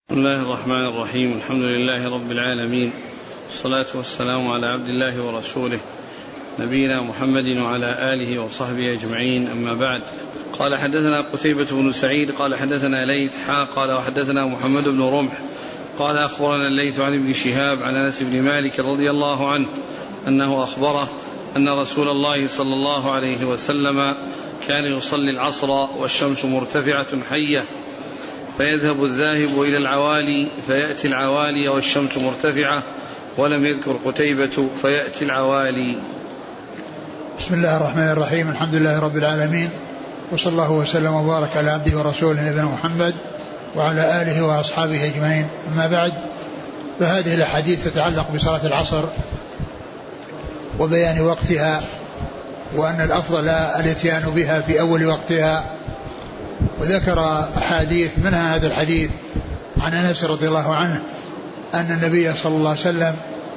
بسم الله الرحمن الرحيم. الحمد لله رب العالمين، والصلاة والسلام على عبد الله ورسوله نبينا محمد وعلى آله وصحبه أجمعين، أما بعد. قال حدثنا قتيبة بن سعيد قال حدثنا ليث قال وحدثنا محمد بن رمح قال أخبرنا الليث عن ابن شهاب عن أنس بن مالك رضي الله عنه أنه أخبره أن رسول الله صلى الله عليه وسلم كان يصلي العصر والشمس مرتفعة حية، فيذهب الذاهب إلى العوالي فيأتي العوالي والشمس مرتفعة، ولم يذكر قتيبة فيأتي العوالي. بسم الله الرحمن الرحيم. الحمد لله رب العالمين، وصلى الله وسلم وبارك على عبده ورسوله نبينا محمد وعلى آله وأصحابه أجمعين، أما بعد. فهذه الأحاديث تتعلق بصلاة العصر وبيان وقتها، وأن الأفضل الاتيان بها في أول وقتها. وذكر أحاديث منها هذا الحديث عن أنس رضي الله عنه أن النبي صلى الله عليه وسلم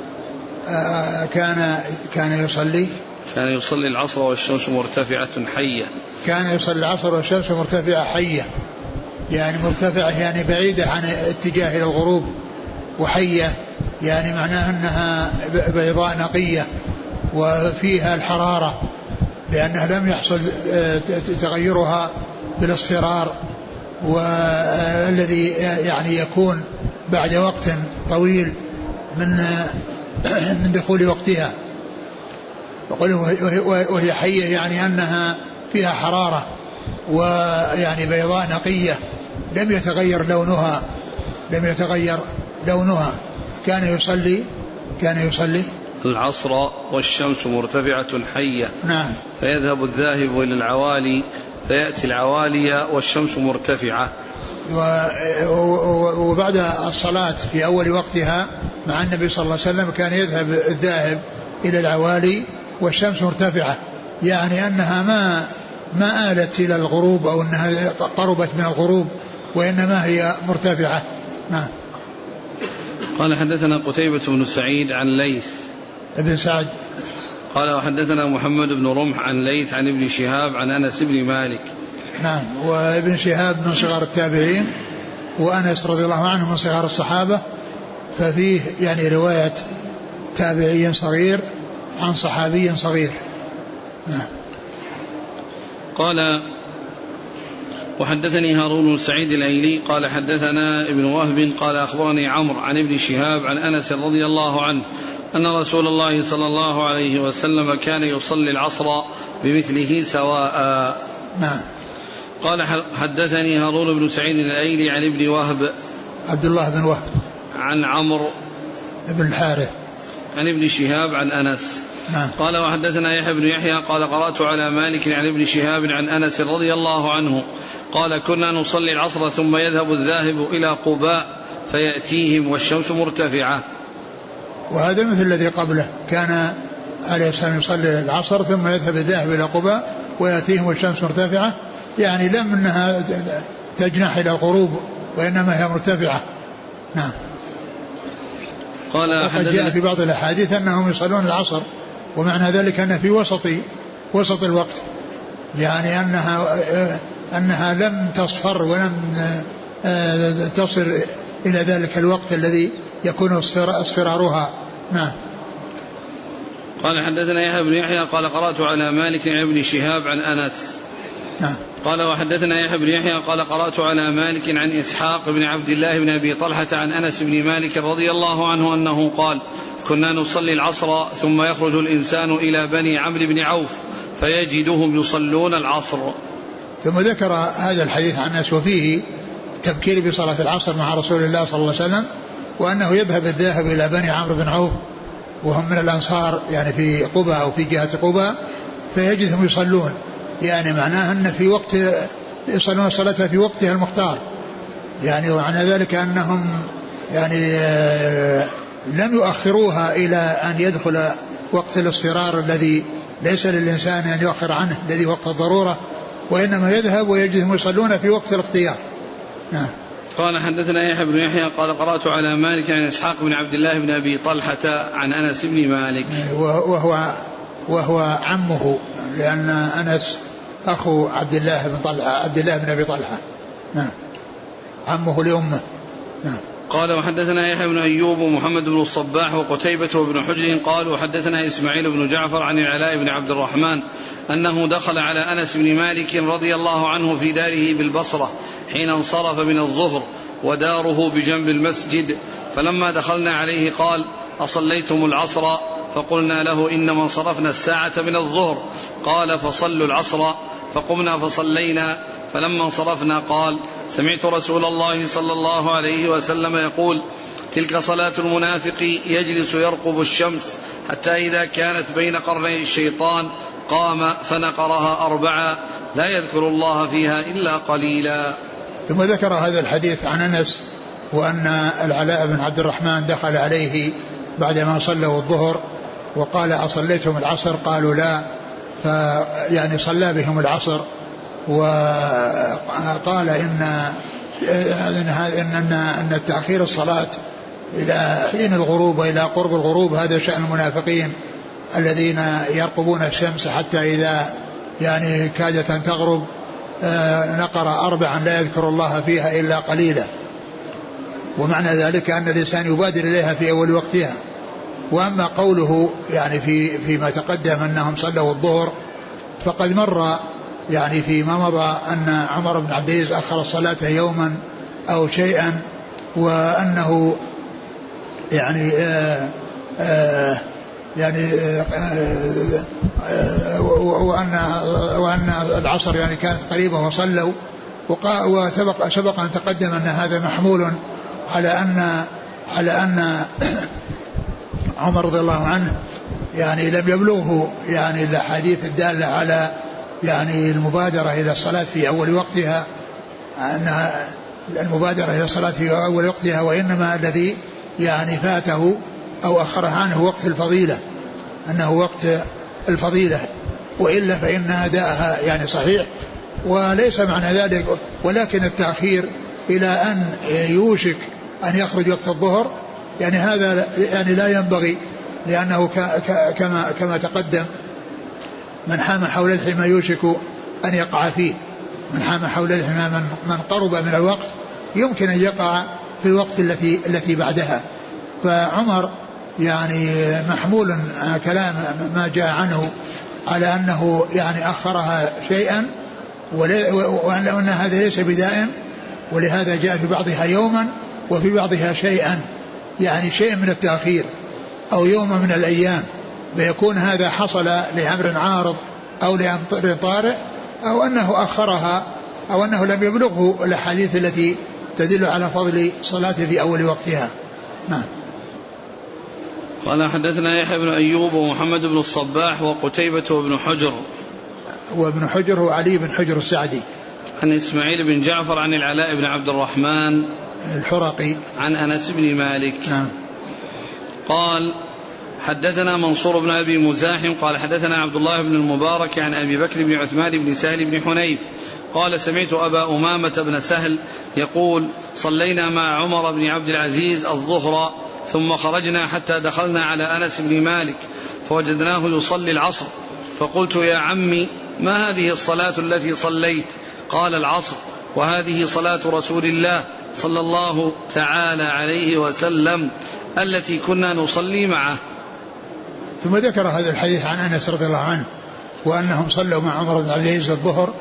كان يصلي العصر والشمس مرتفعة حية. كان يصلي العصر والشمس مرتفعة حية، يعني مرتفعة يعني بعيدة عن اتجاه إلى الغروب، وحية يعني معناها أنها بيضاء نقية وفيها الحرارة، لأنها لم يحصل تغيرها بالاصفرار، والذي يعني يكون بعد وقت طويل من دخول وقتها. وهي حية يعني أنها فيها حرارة، ويعني بيضاء نقية لم يتغير لونها. كان يصلي العصر والشمس مرتفعة حية. نعم. فيذهب الذاهب إلى العوالي فيأتي العوالي والشمس مرتفعة. وبعد الصلاة في أول وقتها مع النبي صلى الله عليه وسلم كان يذهب الذاهب إلى العوالي والشمس مرتفعة، يعني أنها ما آلت إلى الغروب أو أنها قربت من الغروب، وإنما هي مرتفعة. نعم. قال حدثنا قتيبة بن سعيد عن ليث ابن سعد قال وحدثنا محمد بن رمح عن ليث عن ابن شهاب عن أنس بن مالك. نعم. وابن شهاب من صغار التابعين، وأنس رضي الله عنه من صغار الصحابة، ففيه يعني رواية تابعي صغير عن صحابي صغير. نعم. قال وحدثني هارون بن سعيد الأيلي قال حدثنا ابن وهب قال أخبرني عمرو عن ابن شهاب عن أنس رضي الله عنه أن رسول الله صلى الله عليه وسلم كان يصلي العصر بمثله سواء. نعم. قال حدثني هارون بن سعيد الأيلي عن ابن وهب عبد الله بن وهب عن عمرو بن الحارث عن ابن شهاب عن أنس. نعم. قال وحدثنا يحيى بن يحيى قال قرأت على مالك عن ابن شهاب عن أنس رضي الله عنه قال كنا نصلي العصر ثم يذهب الذاهب إلى قباء فيأتيهم والشمس مرتفعة. وهذا مثل الذي قبله، كان عليه السلام يصلي العصر ثم يذهب الذاهب إلى قباء ويأتيهم والشمس مرتفعة، يعني لم أنها تجنح إلى الغروب وإنما هي مرتفعة. نعم. قال وقد جاء في بعض الأحاديث أنهم يصلون العصر، ومعنى ذلك أن في وسط الوقت، يعني أنها لم تصفر ولم تصل إلى ذلك الوقت الذي يكون اصفرارها. نعم. قال حدثنا يحيى بن يحيى قال قرأت على مالك عن ابن شهاب عن أنس. نعم. قال وحدثنا يحيى بن يحيى قال قرأت على مالك عن إسحاق بن عبد الله بن أبي طلحة عن أنس بن مالك رضي الله عنه أنه قال كنا نصلي العصر ثم يخرج الإنسان إلى بني عمرو بن عوف فيجدهم يصلون العصر. ثم ذكر هذا الحديث عن أنس وفيه تبكير بصلاة العصر مع رسول الله صلى الله عليه وسلم، وأنه يذهب الذاهب إلى بني عمرو بن عوف وهم من الأنصار يعني في قباء أو في جهة قباء، فيجدهم يصلون، يعني معناه أن في وقت يصلون الصلاة في وقتها المختار، يعني ومعنى ذلك أنهم يعني لم يؤخروها إلى أن يدخل وقت الاصفرار الذي ليس للإنسان أن يؤخر عنه، الذي وقت الضرورة، وإنما يذهب ويجدهم يصلون في وقت الاختيار. نعم. قال حدثنا يحيى بن يحيى قال قرأت على مالك عن إسحاق بن عبد الله بن أبي طلحة عن أنس بن مالك وهو عمه، لأن أنس أخو عبد الله بن أبي طلحة. نعم. عمه لأمه. نعم. قال وحدثنا يحيى بن أيوب ومحمد بن الصباح وقتيبة وابن حجر قال وحدثنا إسماعيل بن جعفر عن العلاء بن عبد الرحمن أنه دخل على أنس بن مالك رضي الله عنه في داره بالبصرة حين انصرف من الظهر وداره بجنب المسجد، فلما دخلنا عليه قال أصليتم العصر؟ فقلنا له إنما انصرفنا الساعة من الظهر. قال فصلوا العصر. فقمنا فصلينا، فلما انصرفنا قال سمعت رسول الله صلى الله عليه وسلم يقول تلك صلاة المنافق يجلس يرقب الشمس حتى إذا كانت بين قرني الشيطان قام فنقرها 4 لا يذكر الله فيها إلا قليلا. ثم ذكر هذا الحديث عن أنس وأن العلاء بن عبد الرحمن دخل عليه بعدما صلوا الظهر وقال أصليتم العصر؟ قالوا لا، فيعني صلى بهم العصر، وقال إن التأخير الصلاة إلى حين الغروب وإلى قرب الغروب هذا شأن المنافقين الذين يرقبون الشمس حتى إذا يعني كادت أن تغرب نقر 4 لا يذكر الله فيها إلا قليلا. ومعنى ذلك أن الإنسان يبادر إليها في أول وقتها. وأما قوله يعني فيما تقدم أنهم صلوا الظهر فقد مر يعني فيما مضى أن عمر بن عبد العزيز أخر الصلاة يوما أو شيئا، وأنه يعني وأن العصر يعني كانت قريبة وصلوا، وسبق أن تقدم أن هذا محمول على أن عمر رضي الله عنه يعني لم يبلغه يعني الأحاديث الدالة على يعني المبادرة إلى الصلاة في أول وقتها، أنها المبادرة إلى الصلاة في أول وقتها، وإنما الذي يعني فاته أو أخره عنه وقت الفضيلة، أنه وقت الفضيلة، وإلا فإن أداءها يعني صحيح وليس معنى ذلك، ولكن التأخير إلى أن يوشك أن يخرج وقت الظهر يعني هذا يعني لا ينبغي، لأنه كما تقدم من حام حول الحمى يوشك أن يقع فيه، من حام حول الحمى من قرب من الوقت يمكن أن يقع في الوقت التي بعدها. فعمر يعني محمول كلام ما جاء عنه على أنه يعني أخرها شيئا، وأن هذا ليس بدائم، ولهذا جاء في بعضها يوما وفي بعضها شيئا، يعني شيء من التأخير أو يوم من الأيام، فيكون هذا حصل لأمر عارض أو لأمر طارئ، أو أنه أخرها، أو أنه لم يبلغه الأحاديث التي تدل على فضل صلاة في أول وقتها. نعم. قال حدثنا يحيى بن أيوب ومحمد بن الصباح وقتيبة وابن حجر، وابن حجر هو علي بن حجر السعدي، عن إسماعيل بن جعفر عن العلاء بن عبد الرحمن الحرقي عن أنس بن مالك. نعم. قال حدثنا منصور بن أبي مزاحم قال حدثنا عبد الله بن المبارك عن أبي بكر بن عثمان بن سهل بن حنيف قال سمعت أبا أمامة بن سهل يقول صلينا مع عمر بن عبد العزيز الظهر ثم خرجنا حتى دخلنا على أنس بن مالك فوجدناه يصلي العصر، فقلت يا عمي ما هذه الصلاة التي صليت؟ قال العصر، وهذه صلاة رسول الله صلى الله تعالى عليه وسلم التي كنا نصلي معه. ثم ذكر هذا الحديث عن أنس رضي الله عنه وأنهم صلوا مع عمر بن عبد العزيز الظهر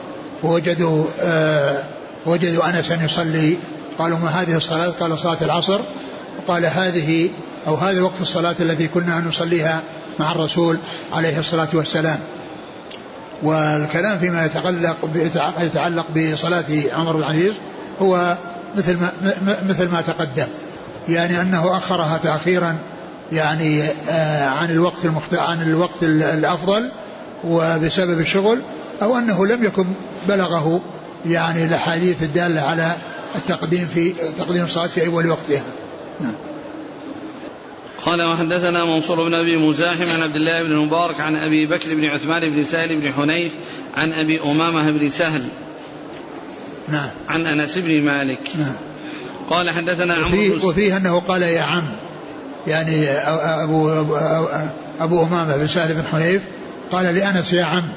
ووجدوا أنسا يصلي، قالوا ما هذه الصلاة؟ قال صلاة العصر، وقال هذه أو هذا وقت الصلاة التي كنا نصليها مع الرسول عليه الصلاة والسلام. والكلام فيما يتعلق بصلاة عمر بن العزيز هو مثل ما تقدم، يعني أنه أخرها تأخيرا يعني عن الوقت الأفضل وبسبب الشغل، أو أنه لم يكن بلغه يعني الأحاديث الدالة على تقديم الصلاة في أول وقتها. نعم. قال وحدثنا منصور بن أبي مزاحم عن عبد الله بن المبارك عن أبي بكر بن عثمان بن سهل بن حنيف عن أبي أمامة بن سهل. نعم. عن أنس بن مالك. نعم. قال حدثنا عمرو وفيه أنه قال يا عم، يعني أبو أمامة بن سهل بن حنيف قال لأنس يا عم،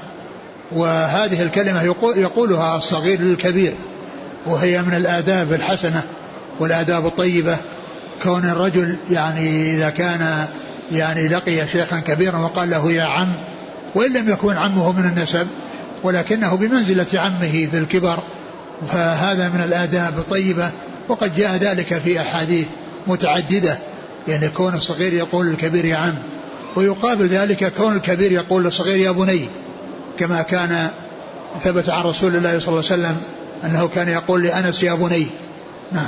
وهذه الكلمة يقولها الصغير للكبير، وهي من الآداب الحسنة والآداب الطيبة، كون الرجل يعني إذا كان يعني لقي شيخا كبيرا وقال له يا عم، وإن لم يكن عمه من النسب ولكنه بمنزلة عمه في الكبر، فهذا من الآداب الطيبة. وقد جاء ذلك في أحاديث متعددة، يعني كون الصغير يقول للكبير يا عم، ويقابل ذلك كون الكبير يقول للصغير يا بني، كما كان ثبت عن رسول الله صلى الله عليه وسلم أنه كان يقول لأنس يا بني. نعم.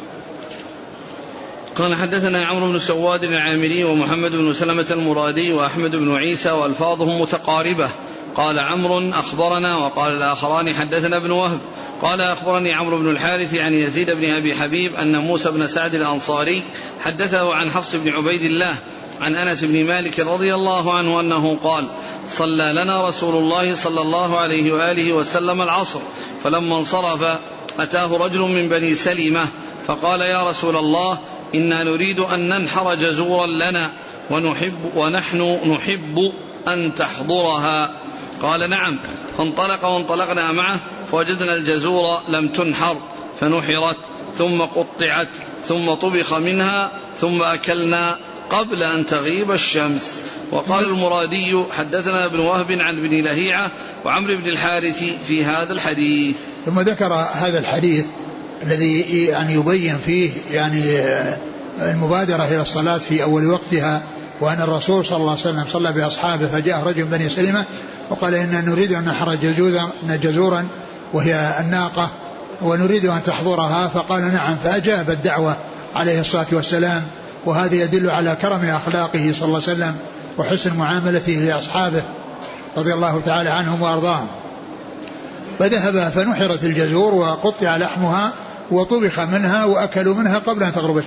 قال حدثنا عمرو بن سواد العامري ومحمد بن سلمة المرادي وأحمد بن عيسى وألفاظهم متقاربة. قال عمرو أخبرنا، وقال الآخران حدثنا ابن وهب قال أخبرني عمرو بن الحارث عن يزيد بن أبي حبيب أن موسى بن سعد الأنصاري حدثه عن حفص بن عبيد الله عن أنس بن مالك رضي الله عنه أنه قال صلى لنا رسول الله صلى الله عليه وآله وسلم العصر، فلما انصرف أتاه رجل من بني سلمة فقال يا رسول الله إنا نريد أن ننحر جزورا لنا ونحن نحب أن تحضرها. قال نعم، فانطلق وانطلقنا معه فوجدنا الجزور لم تنحر فنحرت ثم قطعت ثم طبخ منها ثم أكلنا قبل أن تغيب الشمس. وقال المرادي حدثنا ابن وهب عن بن لهيعة وعمرو بن الحارث في هذا الحديث. ثم ذكر هذا الحديث الذي يعني يبين فيه يعني المبادرة إلى الصلاة في أول وقتها، وأن الرسول صلى الله عليه وسلم صلى بأصحابه فجاء رجل بني سلمة وقال إننا نريد أن نحر جزورا وهي الناقة ونريد أن تحضرها، فقال نعم، فأجاب الدعوة عليه الصلاة والسلام. وهذا يدل على كرم أخلاقه صلى الله عليه وسلم وحسن معاملته لأصحابه رضي الله تعالى عنهم وأرضاهم. فذهب فنحرت الجزور وقطع لحمها وطبخ منها وأكلوا منها قبل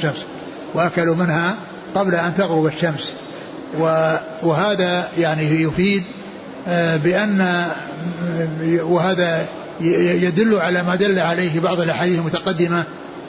أن تغرب الشمس. وهذا يعني يفيد بأن، وهذا يدل على ما دل عليه بعض الأحاديث المتقدمة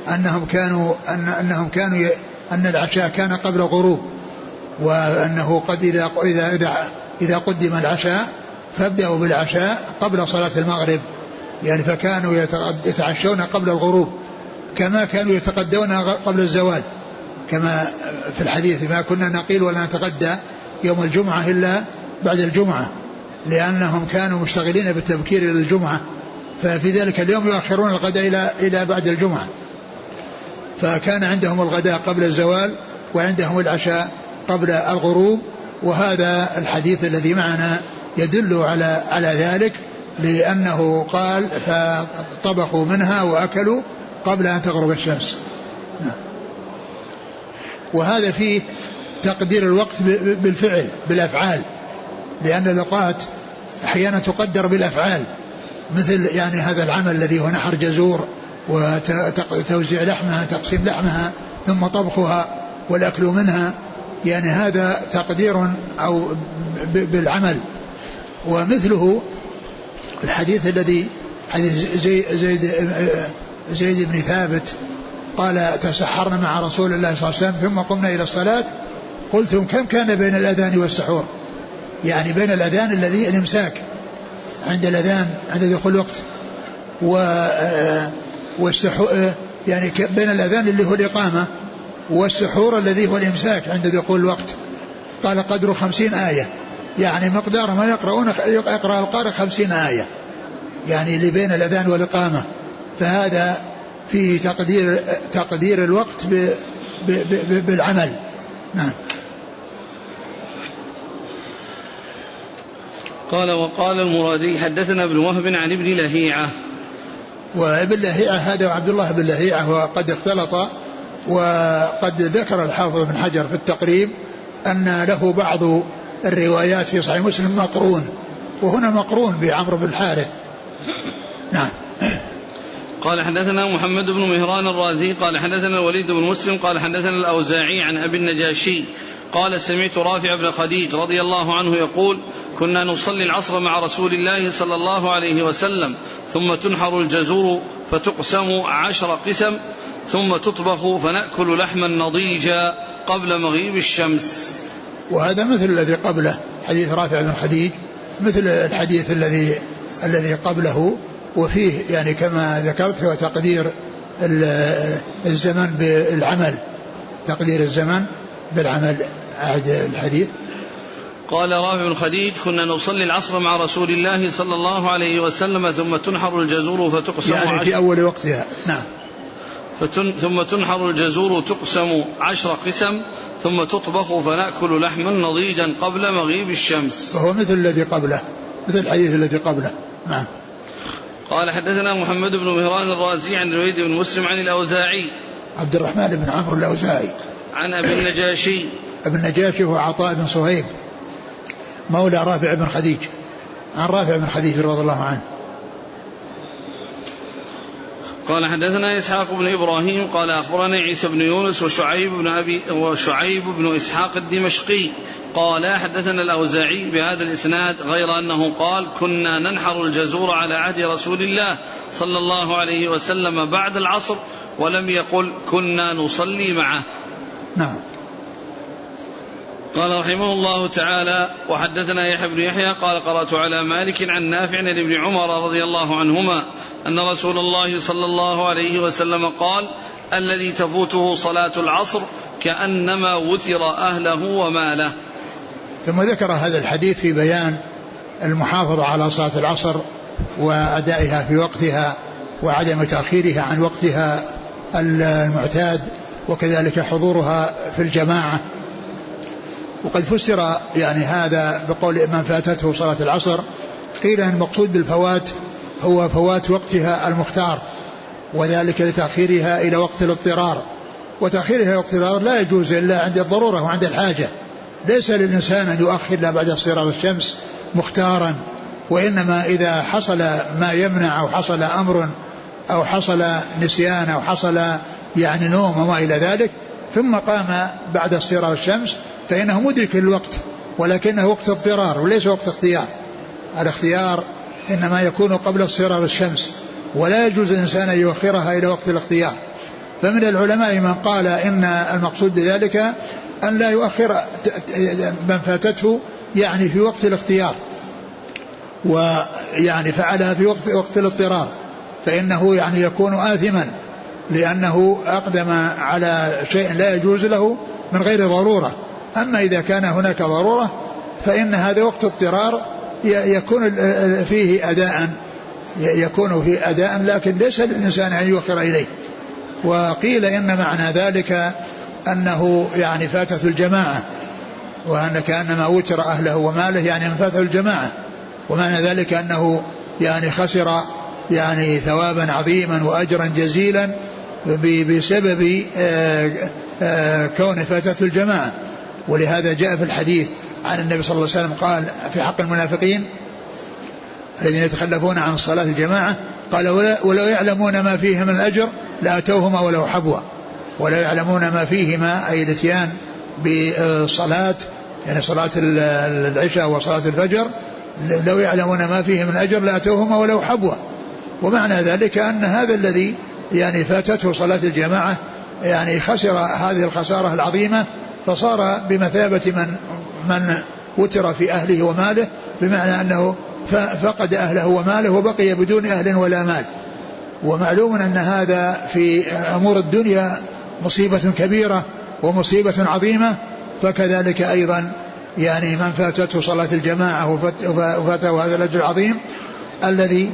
أنهم كانوا أن العشاء كان قبل الغروب، وأنه قد إذا قدم العشاء فابدأوا بالعشاء قبل صلاة المغرب، يعني فكانوا يتعشون قبل الغروب كما كانوا يتغدون قبل الزوال، كما في الحديث ما كنا نقيل ولا نتغدى يوم الجمعة إلا بعد الجمعة، لأنهم كانوا مشتغلين بالتبكير إلى الجمعة، ففي ذلك اليوم يؤخرون الغداء إلى بعد الجمعة، فكان عندهم الغداء قبل الزوال وعندهم العشاء قبل الغروب. وهذا الحديث الذي معنا يدل على ذلك، لأنه قال فطبخوا منها وأكلوا قبل أن تغرب الشمس. وهذا فيه تقدير الوقت بالفعل بالأفعال، لأن الأوقات أحيانا تقدر بالأفعال، مثل يعني هذا العمل الذي هو نحر جزور وتوزيع لحمها، تقسيم لحمها ثم طبخها والأكل منها، يعني هذا تقدير أو بالعمل. ومثله الحديث الذي حديث زيد بن ثابت قال تسحرنا مع رسول الله صلى الله عليه وسلم ثم قمنا إلى الصلاة، قلتم كم كان بين الأذان والسحور، يعني بين الأذان الذي الإمساك عند الأذان عند دخول الوقت، والسحور يعني بين الأذان اللي هو الإقامة والسحور الذي هو الإمساك عند دخول الوقت. قال قدر 50 آية، يعني مقدار ما يقرأ القارئ 50 آية، يعني اللي بين الأذان والإقامة. فهذا فيه تقدير الوقت بالعمل. نعم. قال وقال المرادي حدثنا ابن وهب عن ابن لهيعة. وابن لهيعة هذا عبد الله بن لهيعة وقد اختلط، وقد ذكر الحافظ بن حجر في التقريب أن له بعض الروايات في صحيح مسلم مقرون، وهنا مقرون بعمرو بن الحارث. نعم. قال حدثنا محمد بن مهران الرازي قال حدثنا الوليد بن مسلم قال حدثنا الأوزاعي عن أبي النجاشي قال سمعت رافع بن خديج رضي الله عنه يقول كنا نصلي العصر مع رسول الله صلى الله عليه وسلم ثم تنحر الجزور فتقسم 10 قسم ثم تطبخ فنأكل لحما نضيجا قبل مغيب الشمس. وهذا مثل الذي قبله حديث رافع بن خديج، مثل الحديث الذي قبله، وفيه يعني كما ذكرت هو الزمن بالعمل، تقدير الزمن بالعمل. أعد الحديث. قال رافع بن خديج: كنا نصلي العصر مع رسول الله صلى الله عليه وسلم ثم تنحر الجزور فتقسم يعني في أول وقتها. نعم. ثم تنحر الجزور تقسم 10 قسم ثم تطبخ فنأكل لحما نضيجا قبل مغيب الشمس. فهو مثل الذي قبله، مثل الحديث الذي قبله. نعم. قال حدثنا محمد بن مهران الرازي عن الوليد بن مسلم عن الأوزاعي عبد الرحمن بن عمرو الأوزاعي عن أبي النجاشي. أبي النجاشي هو عطاء بن صهيب مولى رافع بن خديج، عن رافع بن خديج رضي الله عنه. قال حدثنا إسحاق بن إبراهيم قال أخبرنا عيسى بن يونس وشعيب بن إسحاق الدمشقي قال حدثنا الأوزاعي بهذا الإسناد غير أنه قال: كنا ننحر الجزور على عهد رسول الله صلى الله عليه وسلم بعد العصر، ولم يقل كنا نصلي معه. نعم. قال رحمه الله تعالى: وحدثنا يحيى بن يحيى قال قرأت على مالك عن نافع عن ابن عمر رضي الله عنهما أن رسول الله صلى الله عليه وسلم قال: الذي تفوته صلاة العصر كأنما وتر أهله وماله. ثم ذكر هذا الحديث في بيان المحافظة على صلاة العصر وأدائها في وقتها وعدم تأخيرها عن وقتها المعتاد، وكذلك حضورها في الجماعة. وقد فسر يعني هذا بقول من فاتته صلاة العصر، قيل أن المقصود بالفوات هو فوات وقتها المختار، وذلك لتأخيرها إلى وقت الاضطرار، وتأخيرها وقت الاضطرار لا يجوز إلا عند الضرورة وعند الحاجة. ليس للإنسان أن يؤخر إلا بعد اصفرار الشمس مختارا، وإنما إذا حصل ما يمنع أو حصل أمر أو حصل نسيان أو حصل يعني نوم وما إلى ذلك ثم قام بعد اصفرار الشمس فإنه مدرك الوقت، ولكنه وقت اضطرار وليس وقت اختيار. الاختيار إنما يكون قبل اصفرار الشمس، ولا يجوز الإنسان أن يؤخرها إلى وقت الاختيار. فمن العلماء من قال إن المقصود بذلك أن لا يؤخر من فاتته يعني في وقت الاختيار، ويعني فعلها في وقت الاضطرار، فإنه يعني يكون آثما لأنه أقدم على شيء لا يجوز له من غير ضرورة. أما إذا كان هناك ضرورة فإن هذا وقت اضطرار يكون فيه أداء، لكن ليس للإنسان أن يؤخر إليه. وقيل إن معنى ذلك أنه يعني فاتت الجماعة، وأن كأنما وتر أهله وماله يعني من فاتت الجماعة، ومعنى ذلك أنه يعني خسر يعني ثوابا عظيما وأجرا جزيلا بسبب كون فاتت الجماعة. ولهذا جاء في الحديث عن النبي صلى الله عليه وسلم قال في حق المنافقين الذين يتخلفون عن صلاة الجماعة قال: ولو يعلمون ما فيه من الأجر لأتوهما ولو حبوا. ولو يعلمون ما فيهما أي الاتيان بالصلاة يعني صلاة العشاء وصلاة الفجر، لو يعلمون ما فيه من أجر لأتوهما ولو حبوا. ومعنى ذلك أن هذا الذي يعني فاتته صلاة الجماعة يعني خسر هذه الخسارة العظيمة، فصار بمثابة من وتر في أهله وماله، بمعنى أنه فقد أهله وماله وبقي بدون أهل ولا مال. ومعلوم أن هذا في أمور الدنيا مصيبة كبيرة ومصيبة عظيمة، فكذلك أيضا يعني من فاتته صلاة الجماعة وفاته هذا الأجر العظيم الذي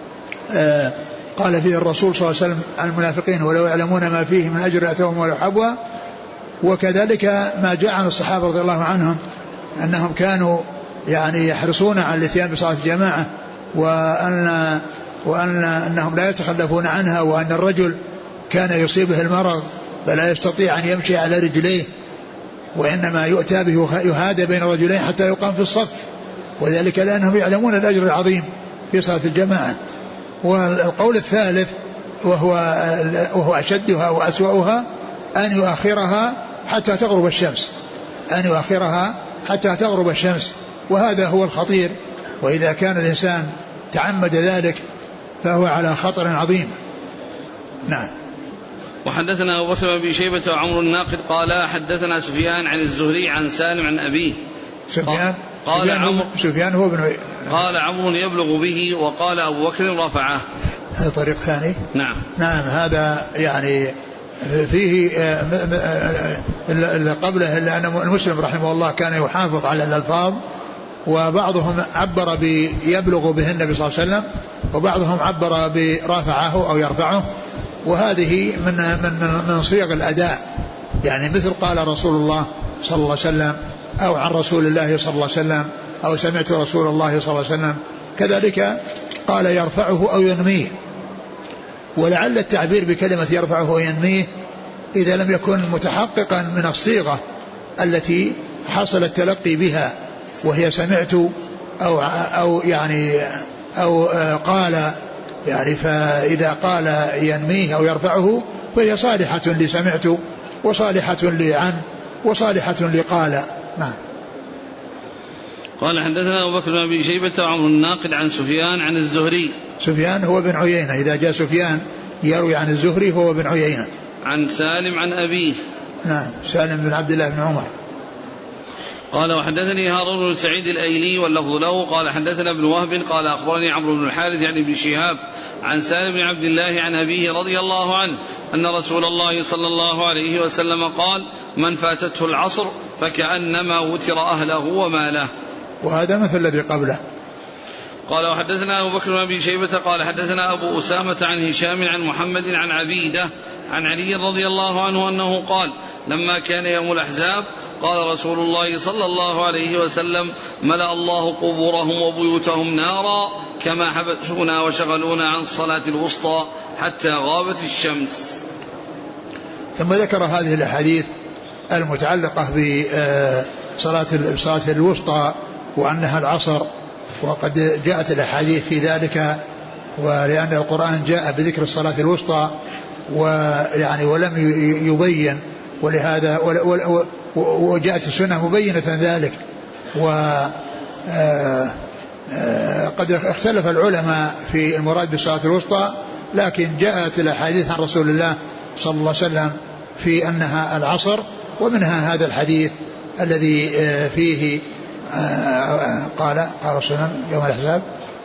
قال فيه الرسول صلى الله عليه وسلم عن المنافقين: ولو يعلمون ما فيه من أجر لأتوهم ولو حبوا. وكذلك ما جاء عن الصحابة رضي الله عنهم أنهم كانوا يعني يحرصون على الاتيان بصلاة الجماعة، وأنهم لا يتخلفون عنها، وأن الرجل كان يصيبه المرض فلا يستطيع أن يمشي على رجليه، وإنما يؤتى به يهادى بين رجلين حتى يقام في الصف، وذلك لأنهم يعلمون الأجر العظيم في صلاة الجماعة. والقول الثالث وهو أشدها وأسوأها أن يؤخرها حتى تغرب الشمس، وهذا هو الخطير. وإذا كان الإنسان تعمد ذلك فهو على خطر عظيم. نعم. وحدثنا أبو بكر بن شيبة وعمر الناقد قال حدثنا سفيان عن الزهري عن سالم عن أبيه. سفيان هو ابن قال عمرو يبلغ به، وقال أبو بكر رفعه. هذا طريق ثاني. نعم هذا يعني فيه اللي قبله إلا أن المسلم رحمه الله كان يحافظ على الألفاظ، وبعضهم عبر بيبلغ به النبي صلى الله عليه وسلم، وبعضهم عبر برافعه أو يرفعه، وهذه من صيغ الأداء، يعني مثل قال رسول الله صلى الله عليه وسلم، أو عن رسول الله صلى الله عليه وسلم، أو سمعت رسول الله صلى الله عليه وسلم. كذلك قال يرفعه أو ينميه، ولعل التعبير بكلمة يرفعه أو ينميه إذا لم يكن متحققا من الصيغة التي حصل التلقي بها، وهي سمعت أو يعني أو قال، يعني فإذا قال ينميه أو يرفعه فهي صالحة لسمعت، وصالحة لعن، وصالحة لقال. نعم. قال حدثنا أبو بكر بن أبي شيبة وعمرو الناقد عن سفيان عن الزهري. سفيان هو بن عيينة، إذا جاء سفيان يروي عن الزهري هو بن عيينة. عن سالم عن أبيه. نعم، سالم بن عبد الله بن عمر. قال وحدثني هارون بن سعيد الأيلي واللفظ له قال حدثنا ابن وهب قال أخبرني عمرو بن الحارث يعني ابن شهاب عن سالم بن عبد الله عن أبيه رضي الله عنه أن رسول الله صلى الله عليه وسلم قال من فاتته العصر فكأنما وتر أهله وماله. وهذا مثل الذي قبله. قال وحدثنا أبو بكر بن أبي شيبة قال حدثنا أبو أسامة عن هشام عن محمد عن عبيدة عن علي رضي الله عنه أنه قال لما كان يوم الأحزاب قال رسول الله صلى الله عليه وسلم ملأ الله قبورهم وبيوتهم نارا كما حبسونا وشغلونا عن الصلاة الوسطى حتى غابت الشمس. ثم ذكر هذه الأحاديث المتعلقة بصلاة الوسطى وأنها العصر، وقد جاءت الأحاديث في ذلك، ولأن القرآن جاء بذكر الصلاة الوسطى ويعني ولم يبين، ولهذا وجاءت السنة مبينة ذلك. وقد اختلف العلماء في المراد بالصلاة الوسطى، لكن جاءت الأحاديث عن رسول الله صلى الله عليه وسلم في أنها العصر، ومنها هذا الحديث الذي فيه قال رسول الله يوم الأحزاب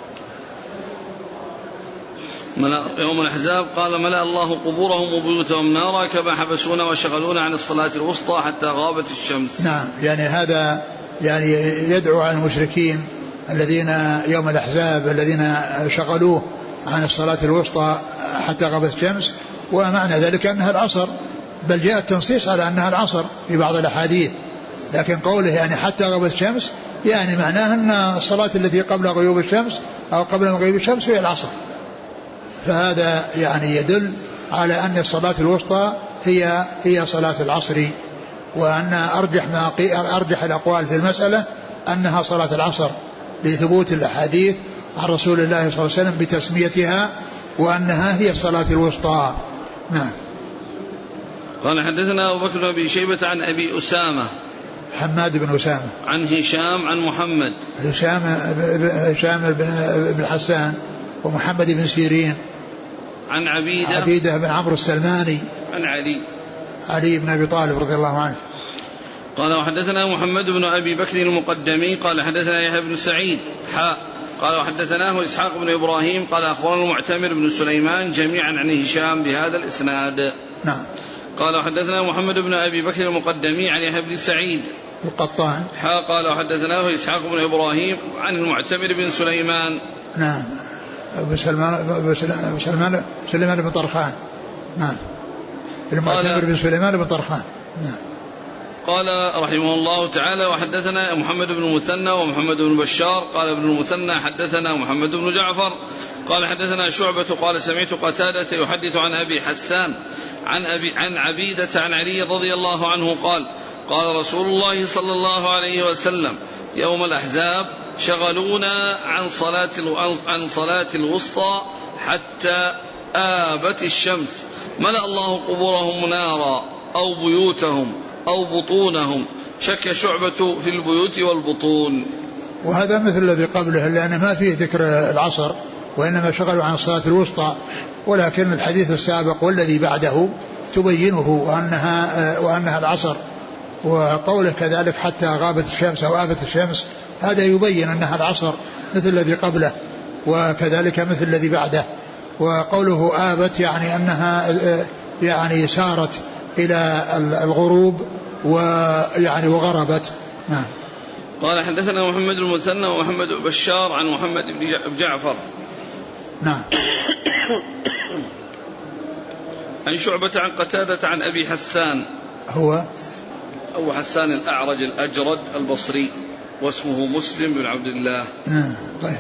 يوم الأحزاب قال ملأ الله قبورهم وبيوتهم نارا كما حبسونا وشغلونا عن الصلاة الوسطى حتى غابت الشمس. نعم، يعني هذا يعني يدعو على المشركين الذين يوم الأحزاب الذين شغلوه عن الصلاة الوسطى حتى غابت الشمس، ومعنى ذلك أنها العصر، بل جاء التنصيص على أنها العصر في بعض الأحاديث، لكن قوله يعني حتى غابت الشمس يعني معناه أن الصلاة التي قبل غيوب الشمس أو قبل مغيب الشمس هي العصر. فهذا يعني يدل على أن الصلاة الوسطى هي صلاة العصر، وأن أرجح الأقوال في المسألة أنها صلاة العصر لثبوت الأحاديث عن رسول الله صلى الله عليه وسلم بتسميتها وأنها هي الصلاة الوسطى. نعم. قال حدثنا أبو بكر بن أبي شيبة عن أبي أسامة حماد بن أسامة عن هشام عن محمد هشام بن حسان ومحمد بن سيرين عن عبيدة بن عمرو السلماني عن علي بن أبي طالب رضي الله عنه. قال وحدثنا محمد بن أبي بكر المقدمي قال حدثنا يحيى بن سعيد قال وحدثناه إسحاق بن إبراهيم قال أخبرنا المعتمر بن سليمان جميعا عن هشام بهذا الإسناد. نعم. قال وحدثنا محمد بن أبي بكر المقدمي عن يحيى بن سعيد القطان قال وحدثناه إسحاق بن إبراهيم عن المعتمر بن سليمان. نعم. سليمان بن طرخان. نعم. المعتمر بن سليمان بن طرخان. نعم. قال رحمه الله تعالى وحدثنا محمد بن المثنى ومحمد بن بشار قال ابن المثنى حدثنا محمد بن جعفر قال حدثنا شعبة قال سمعت قتادة يحدث عن أبي حسان عن عبيدة عن علي رضي الله عنه قال رسول الله صلى الله عليه وسلم يوم الأحزاب شغلونا عن صلاة الوسطى حتى آبت الشمس ملأ الله قبورهم نارا أو بيوتهم أو بطونهم شك شعبة في البيوت والبطون. وهذا مثل الذي قبله لأن ما فيه ذكر العصر وإنما شغلوا عن الصلاة الوسطى، ولكن الحديث السابق والذي بعده تبينه وأنها العصر، وقوله كذلك حتى غابت الشمس أو آبت الشمس هذا يبين أنها العصر مثل الذي قبله وكذلك مثل الذي بعده. وقوله آبت يعني أنها يعني سارت إلى الغروب ويعني وغربت. نعم. قال حدثنا محمد المثنى ومحمد بشار عن محمد بن جعفر. نعم. عن شعبة عن قتادة عن أبي حسان هو أبو حسان الأعرج الأجرد البصري واسمه مسلم بن عبد الله. طيب.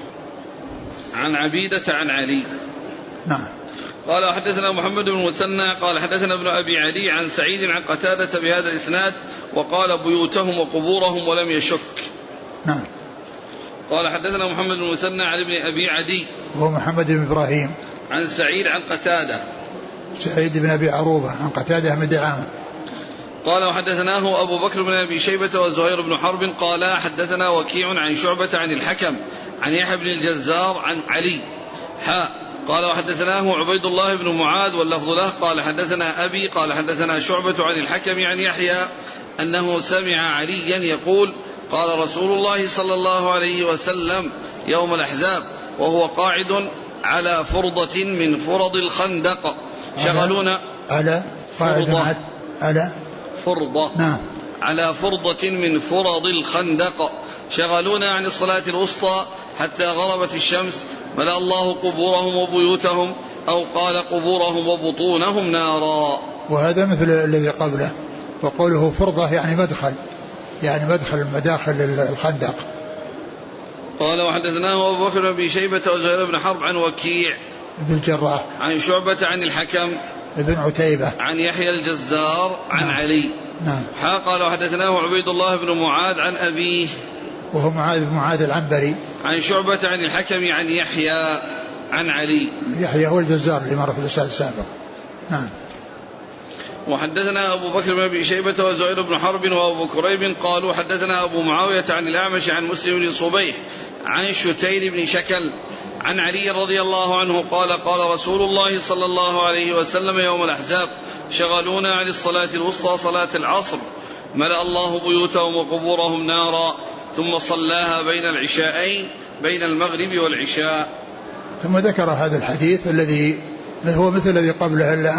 عن عبيدة عن علي. نعم. قال حدثنا محمد بن المثنى قال حدثنا ابن أبي عدي عن سعيد عن قتادة بهذا الإسناد وقال بيوتهم وقبورهم ولم يشك. نعم. قال حدثنا محمد بن المثنى عن ابن أبي عدي وهو محمد بن إبراهيم عن سعيد عن قتادة سعيد بن أبي عروبة عن قتادة بن دعامة. قال وحدثناه أبو بكر بن أبي شيبة وزهير بن حرب قال حدثنا وكيع عن شعبة عن الحكم عن يحيى بن الجزار عن علي قال وحدثناه عبيد الله بن معاذ واللفظ له قال حدثنا أبي قال حدثنا شعبة عن الحكم عن يحيى أنه سمع عليا يقول قال رسول الله صلى الله عليه وسلم يوم الأحزاب وهو قاعد على فرضة من فرض الخندق شغلونا على فرضة على فرضة. نعم. على فرضة من فرض الخندق شغلونا عن الصلاة الوسطى حتى غربت الشمس ملأ الله قبورهم وبيوتهم أو قال قبورهم وبطونهم نارا. وهذا مثل الذي قبله وقوله فرضة يعني مدخل مداخل الخندق. قال وحدثناه أبو بكر بن شيبة وزهير بن حرب عن وكيع بن الجراح عن شعبة عن الحكم ابن عتيبة عن يحيى الجزار عن علي. نعم. قال وحدثناه عبيد الله بن معاذ عن أبيه وهو معاذ بن معاذ العنبري عن شعبة عن الحكم عن يحيى عن علي. يحيى هو الجزار اللي مر في الأستاذ السابق. نعم. وحدثنا أبو بكر بن أبي شيبة وزهير بن حرب وأبو كريب قالوا حدثنا أبو معاوية عن الأعمش عن مسلم بن صبيح عن شتير بن شكل عن علي رضي الله عنه قال قال رسول الله صلى الله عليه وسلم يوم الأحزاب شغلونا عن الصلاة الوسطى صلاة العصر ملأ الله بيوتهم وقبورهم نارا ثم صلاها بين العشاءين بين المغرب والعشاء. ثم ذكر هذا الحديث الذي هو مثل الذي قبله إلا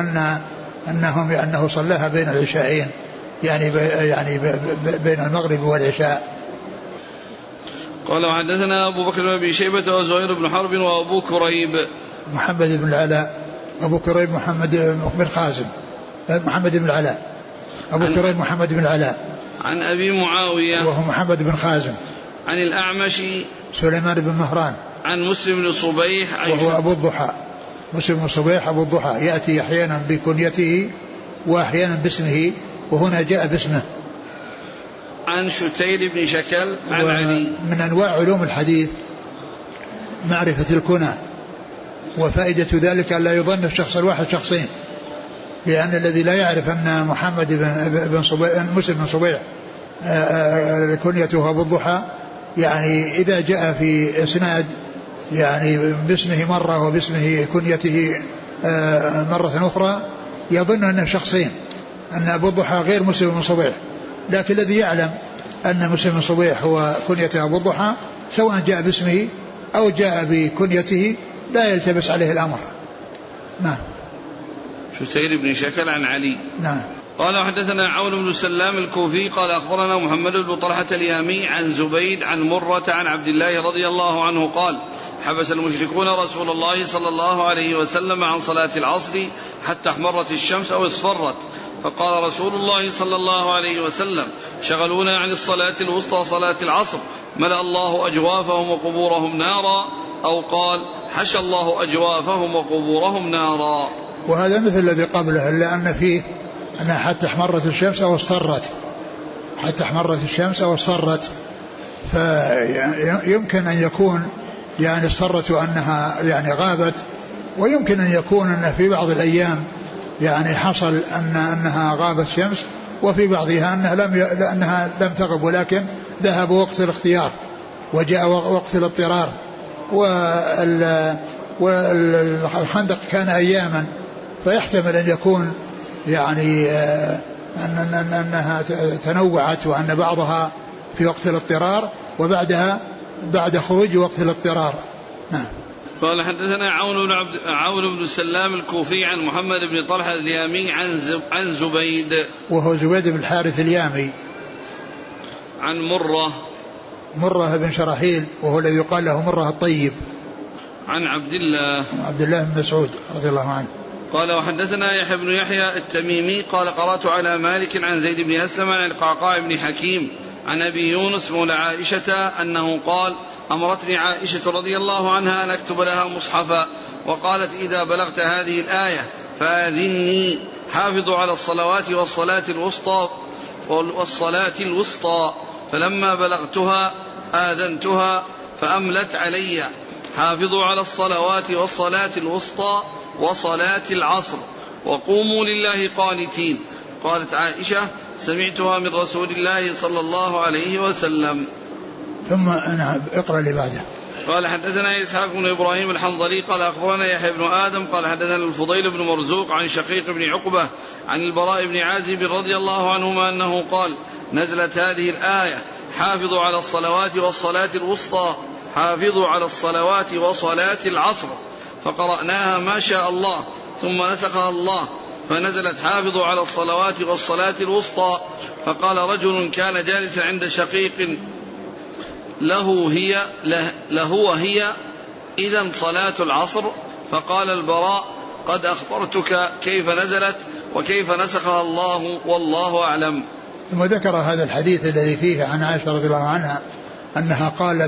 أنه صلاها بين العشاءين يعني بين المغرب والعشاء. قال وحدثنا أبو بكر بن أبي شيبة وزهير بن حرب وأبو كريب محمد بن العلاء أبو كريب محمد بن خازم محمد بن العلاء أبو كريب محمد بن العلاء عن أبي معاوية وهو محمد بن خازم عن الأعمش سليمان بن مهران عن مسلم بن صبيح وهو أبو الضحى مسلم بن صبيح أبو الضحى يأتي أحيانا بكنيته وأحيانا باسمه وهنا جاء باسمه. عن شتير بن شكل عن علي. من أنواع علوم الحديث معرفة الكنى وفائدة ذلك أن لا يظن الشخص الواحد شخصين لأن الذي لا يعرف أن محمد بن صبيح مسلم بن صبيح كنيته أبو الضحى يعني إذا جاء في إسناد يعني باسمه مرة وباسمه كنيته مرة أخرى يظن أنه شخصين أن أبو الضحى غير مسلم بن صبيح لكن الذي يعلم أن مسلم بن صبيح هو كنيته أبو الضحى سواء جاء باسمه أو جاء بكنيته لا يلتبس عليه الأمر. نعم. شتير بن شكل عن علي. نعم. قال وحدثنا عون بن سلام الكوفي قال أخبرنا محمد بن طلحة اليامي عن زبيد عن مرة عن عبد الله رضي الله عنه قال حبس المشركون رسول الله صلى الله عليه وسلم عن صلاة العصر حتى احمرت الشمس أو اصفرت فقال رسول الله صلى الله عليه وسلم شغلونا عن الصلاة الوسطى صلاة العصر ملأ الله أجوافهم وقبورهم نارا أو قال حشى الله أجوافهم وقبورهم نارا. وهذا مثل الذي قبله إلا أن فيه أنها حتى احمرت الشمس أو اصفرت حتى احمرت الشمس أو اصفرت فيمكن أن يكون يعني اصفرت وأنها يعني غابت ويمكن أن يكون أن في بعض الأيام يعني حصل أنها غابت الشمس وفي بعضها أنها لم تغب ولكن ذهب وقت الاختيار وجاء وقت الاضطرار والخندق كان أياما فيحتمل أن يكون يعني أنها تنوعت وأن بعضها في وقت الاضطرار وبعدها بعد خروج وقت الاضطرار. نعم. قال حدثنا عون بن سلام الكوفي عن محمد بن طلحة اليامي عن زبيد وهو زبيد بن الحارث اليامي عن مرة بن شراحيل وهو الذي يقال له مرة الطيب عن عبد الله بن مسعود رضي الله عنه. قال وحدثنا يحيى بن يحيى التميمي قال قرأت على مالك عن زيد بن أسلم عن القعقاع بن حكيم عن أبي يونس مولى عائشة أنه قال أمرتني عائشة رضي الله عنها أن أكتب لها مصحفا وقالت إذا بلغت هذه الآية فآذني حافظوا على الصلوات والصلاة الوسطى فلما بلغتها آذنتها فأملت علي حافظوا على الصلوات والصلاة الوسطى وصلاة العصر وقوموا لله قانتين. قالت عائشة سمعتها من رسول الله صلى الله عليه وسلم. ثم أنا اقرأ اللي بعده. قال حدثنا إسحاق بن إبراهيم الحنظلي قال أخبرنا يحيى بن آدم قال حدثنا الفضيل بن مرزوق عن شقيق بن عقبة عن البراء بن عازب رضي الله عنهما أنه قال نزلت هذه الآية حافظوا على الصلوات والصلاة الوسطى حافظوا على الصلوات وصلاة العصر فقرأناها ما شاء الله ثم نسخها الله فنزلت حافظوا على الصلوات والصلاة الوسطى فقال رجل كان جالسا عند شقيق له وهي إذن صلاة العصر فقال البراء قد أخبرتك كيف نزلت وكيف نسخها الله والله أعلم. ثم ذكر هذا الحديث الذي فيه عن عائشة رضي الله عنها أنها قالت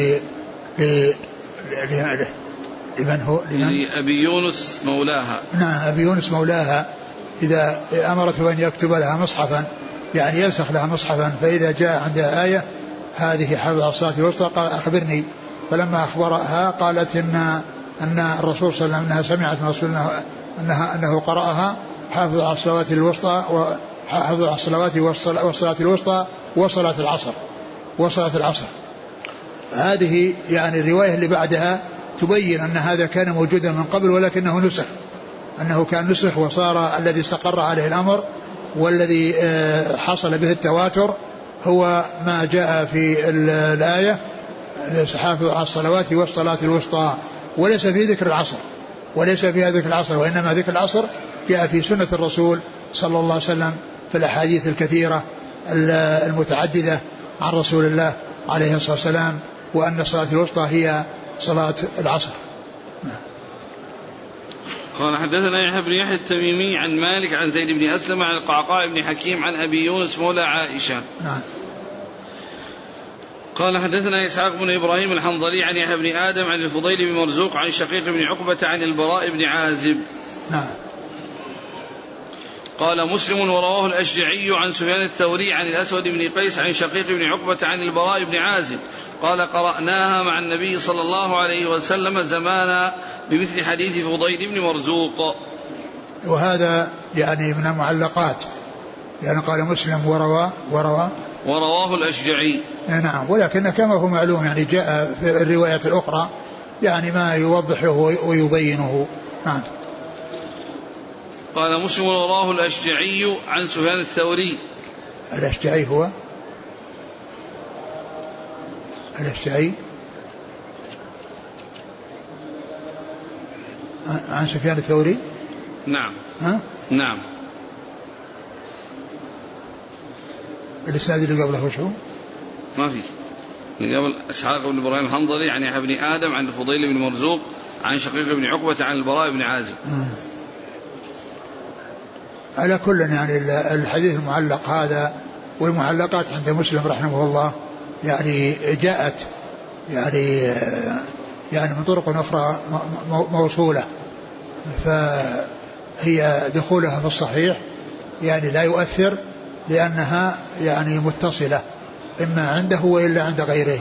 لأبي يونس مولاها. نعم أبي يونس مولاها إذا أمرته أن يكتب لها مصحفا يعني ينسخ لها مصحفا فإذا جاء عندها آية هذه حافظ على الصلاة الوسطى قال أخبرني فلما أخبرها قالت أن الرسول صلى الله عليه وسلم أنها سمعت من رسول الله أنه قرأها حافظ على الصلاة الوسطى وحافظ على الصلوات والصلاة الوسطى وصلاة العصر. هذه يعني الرواية اللي بعدها تبين أن هذا كان موجودا من قبل ولكنه نسخ أنه كان نسخ وصار الذي استقر عليه الأمر والذي حصل به التواتر هو ما جاء في الآية حافظ على الصلوات والصلاة الوسطى وليس في ذكر العصر وإنما ذكر العصر جاء في سنة الرسول صلى الله عليه وسلم في الأحاديث الكثيرة المتعددة عن رسول الله عليه الصلاة والسلام وأن الصلاة الوسطى هي صلاة العصر. قال حدثنا يحيى بن يحيى التميمي عن مالك عن زيد بن أسلم عن القعقاع بن حكيم عن أبي يونس مولى عائشة. نعم. قال حدثنا إسحاق بن إبراهيم الحنظلي عن يحيى بن آدم عن الفضيل بن مرزوق عن شقيق بن عقبة عن البراء بن عازب. نعم. قال مسلم ورواه الأشجعي عن سفيان الثوري عن الأسود بن قيس عن شقيق بن عقبة عن البراء بن عازب قال قرأناها مع النبي صلى الله عليه وسلم زمانا بمثل حديث فضيل بن مرزوق. وهذا يعني من المعلقات يعني قال مسلم ورواه الأشجعي. نعم ولكن كما هو معلوم يعني جاء في الروايات الأخرى يعني ما يوضحه ويبينه. نعم. قال مسلم ورواه الأشجعي عن سفيان الثوري. الأشجعي هو الأشجعي عن سفيان الثوري. نعم. نعم. الإسناد اللي قبله وشو؟ ما في اللي قبل إسحاق بن إبراهيم الحنظلي عن يحيى بن آدم عن الفضيل بن مرزوق عن شقيق بن عقبة عن البراء بن عازب. على كل يعني الحديث المعلق هذا والمعلقات عند مسلم رحمه الله يعني جاءت يعني من طرق أخرى موصولة فهي دخولها في الصحيح يعني لا يؤثر لأنها يعني متصلة إما عنده وإلا عند غيره.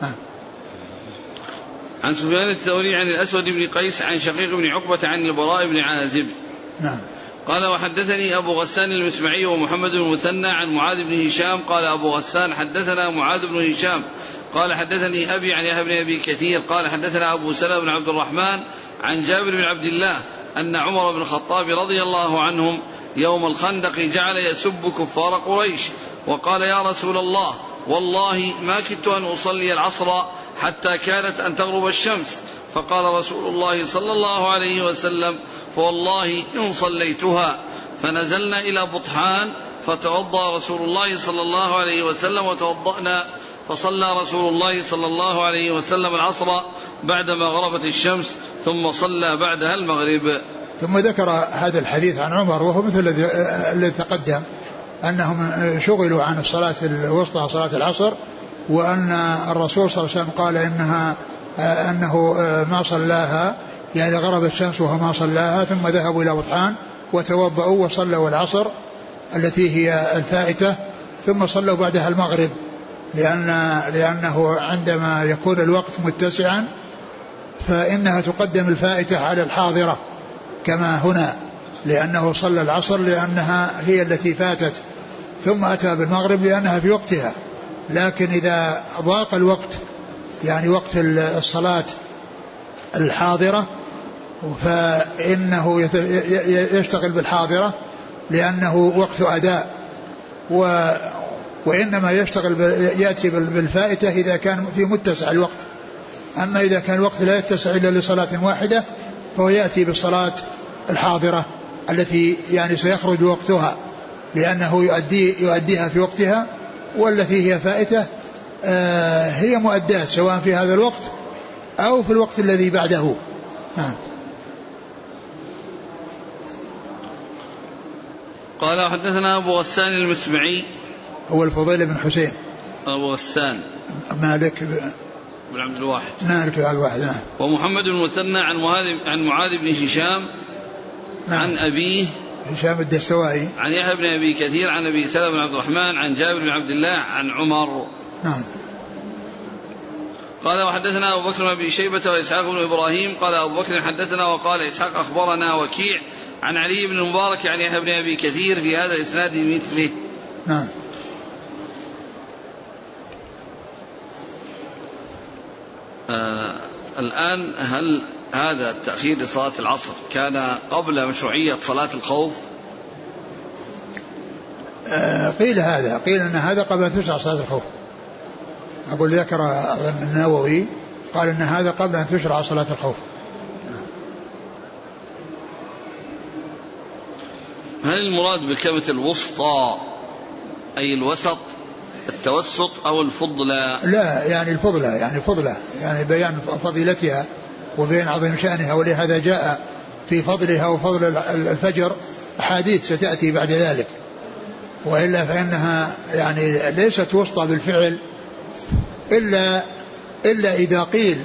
عن سفيان الثوري عن الأسود بن قيس عن شقيق بن عقبة عن البراء بن عازب. نعم. قال وحدثني أبو غسان المسمعي ومحمد بن المثنى عن معاذ بن هشام قال أبو غسان حدثنا معاذ بن هشام قال حدثني أبي عن يحيى بن أبي كثير قال حدثنا أبو سلمة بن عبد الرحمن عن جابر بن عبد الله أن عمر بن الخطاب رضي الله عنهم يوم الخندق جعل يسب كفار قريش وقال يا رسول الله والله ما كدت أن أصلي العصر حتى كانت أن تغرب الشمس فقال رسول الله صلى الله عليه وسلم: فوالله إن صليتها. فنزلنا إلى بطحان فتوضأ رسول الله صلى الله عليه وسلم وتوضأنا، فصلى رسول الله صلى الله عليه وسلم العصر بعدما غربت الشمس، ثم صلى بعدها المغرب. ثم ذكر هذا الحديث عن عمر وهو مثل الذي تقدم، أنهم شغلوا عن الصلاة الوسطى صلاة العصر، وأن الرسول صلى الله عليه وسلم قال أنه ما صلاها، يعني غربت الشمس وهو ما صلاها، ثم ذهبوا إلى بطحان وتوضأوا وصلوا العصر التي هي الفائتة، ثم صلوا بعدها المغرب، لأنه عندما يكون الوقت متسعا فإنها تقدم الفائتة على الحاضرة كما هنا، لأنه صلى العصر لأنها هي التي فاتت، ثم أتى بالمغرب لأنها في وقتها. لكن إذا ضاق الوقت، يعني وقت الصلاة الحاضرة، فإنه يشتغل بالحاضرة لأنه وقت أداء، وإنما يأتي بالفائتة إذا كان في متسع الوقت. أما إذا كان الوقت لا يتسع إلا لصلاة واحدة فهو يأتي بالصلاة الحاضرة التي يعني سيخرج وقتها، لأنه يؤديها في وقتها، والتي هي فائتة هي مؤداة سواء في هذا الوقت أو في الوقت الذي بعده. قال حدثنا أبو غسان المسمعي، هو الفضيل بن حسين أبو غسان مالك بن عبد الواحد، مالك بن عبد الواحد. ومحمد بن المثنى عن معاذ بن هشام عن أبيه هشام الدستوائي عن يحيى بن أبي كثير عن أبي سلمة بن عبد الرحمن عن جابر بن عبد الله عن عمر. نعم. قال وحدثنا أبو بكر بن أبي شيبة وإسحاق بن إبراهيم قال أبو بكر حدثنا وقال إسحاق أخبرنا وكيع عن علي بن المبارك عن يحيى بن أبي كثير في هذا الإسناد مثله. نعم. الآن هل هذا التأخير لصلاة العصر كان قبل مشروعية صلاة الخوف؟ قيل هذا، قيل أن هذا قبل تشرع صلاة الخوف. أقول ذكر النووي قال أن هذا قبل أن تشرع صلاة الخوف. هل المراد بكلمة الوسطى أي الوسط التوسط أو الفضلى؟ لا، يعني الفضلى، يعني فضلة، يعني بيان فضيلتها وبيان عظيم شأنها، ولهذا جاء في فضلها وفضل الفجر أحاديث ستأتي بعد ذلك، وإلا فإنها يعني ليست وسطى بالفعل إلا إذا قيل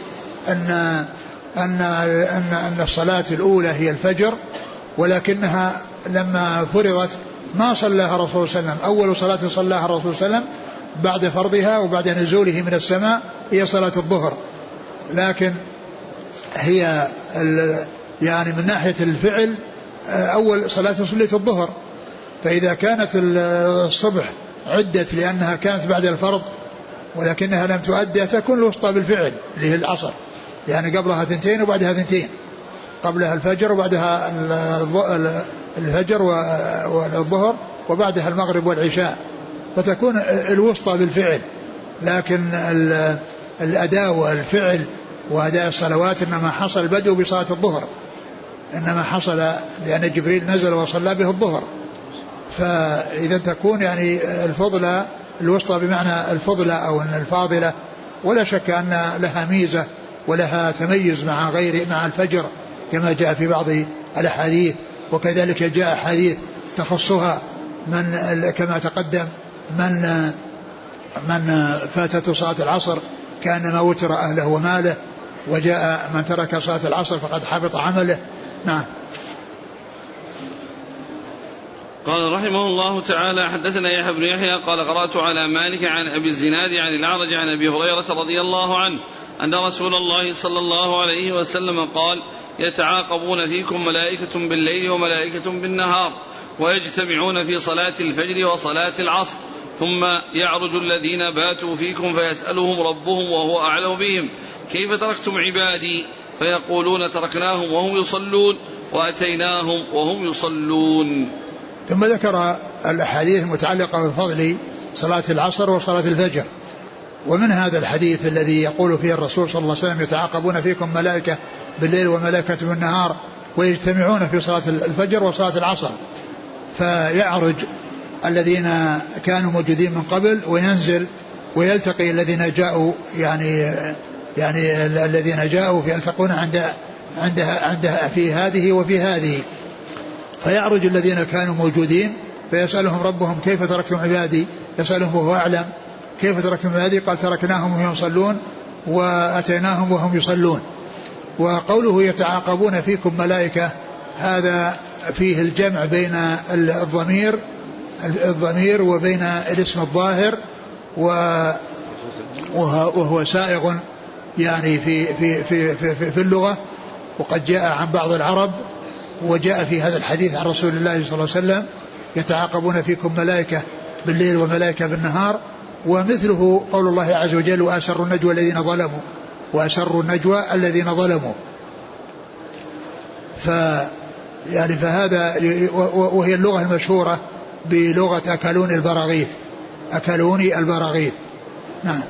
أن الصلاة الأولى هي الفجر، ولكنها لما فرضت ما صلاها الرسول صلى الله عليه وسلم، أول صلاة صلاها الرسول صلى الله عليه وسلم بعد فرضها وبعد نزوله من السماء هي صلاة الظهر، لكن هي يعني من ناحية الفعل أول صلاة صلاة الظهر، فإذا كانت الصبح عدت لأنها كانت بعد الفرض ولكنها لم تؤدى تكون الوسطى بالفعل اللي هي العصر، يعني قبلها 2 وبعدها 2، قبلها الفجر وبعدها الفجر والظهر وبعدها المغرب والعشاء، فتكون الوسطى بالفعل. لكن الأداء والفعل وأداء الصلوات إنما حصل بدء بصلاة الظهر، إنما حصل لأن جبريل نزل وصلى به الظهر، فإذا تكون يعني الفضلة الوسطى بمعنى الفضلة أو أن الفاضلة، ولا شك أن لها ميزة ولها تميز مع الفجر كما جاء في بعض الأحاديث، وكذلك جاء حديث تخصها من كما تقدم من فاتته صلاة العصر كأنما وتر أهله وماله، وجاء من ترك صلاة العصر فقد حبط عمله. نعم. قال رحمه الله تعالى حدثنا يحيى بن يحيى قال قرأت على مالك عن أبي الزناد عن الأعرج عن أبي هريرة رضي الله عنه أن رسول الله صلى الله عليه وسلم قال يتعاقبون فيكم ملائكة بالليل وملائكة بالنهار ويجتمعون في صلاة الفجر وصلاة العصر، ثم يعرج الذين باتوا فيكم فيسألهم ربهم وهو أعلم بهم كيف تركتم عبادي، فيقولون تركناهم وهم يصلون وأتيناهم وهم يصلون. ثم ذكر الأحاديث المتعلقة بفضل صلاة العصر وصلاة الفجر، ومن هذا الحديث الذي يقول فيه الرسول صلى الله عليه وسلم يتعاقبون فيكم ملائكة بالليل وملائكة بالنهار ويجتمعون في صلاة الفجر وصلاة العصر، فيعرج الذين كانوا موجودين من قبل وينزل ويلتقي الذين جاءوا يعني الذين جاءوا يلتقون عندها في هذه وفي هذه، فيعرج الذين كانوا موجودين فيسألهم ربهم كيف تركتم عبادي، يسألهم وهو أعلم كيف تركتم عبادي، قال تركناهم وهم يصلون وأتيناهم وهم يصلون. وقوله يتعاقبون فيكم ملائكة هذا فيه الجمع بين الضمير وبين الاسم الظاهر، وهو سائغ يعني في اللغة، وقد جاء عن بعض العرب، وجاء في هذا الحديث عن رسول الله صلى الله عليه وسلم يتعاقبون فيكم ملائكة بالليل وملائكة بالنهار. ومثله قول الله عز وجل وأسروا النجوى الذين ظلموا فهذا وهي اللغة المشهورة بلغة أكلوني البراغيث. نعم.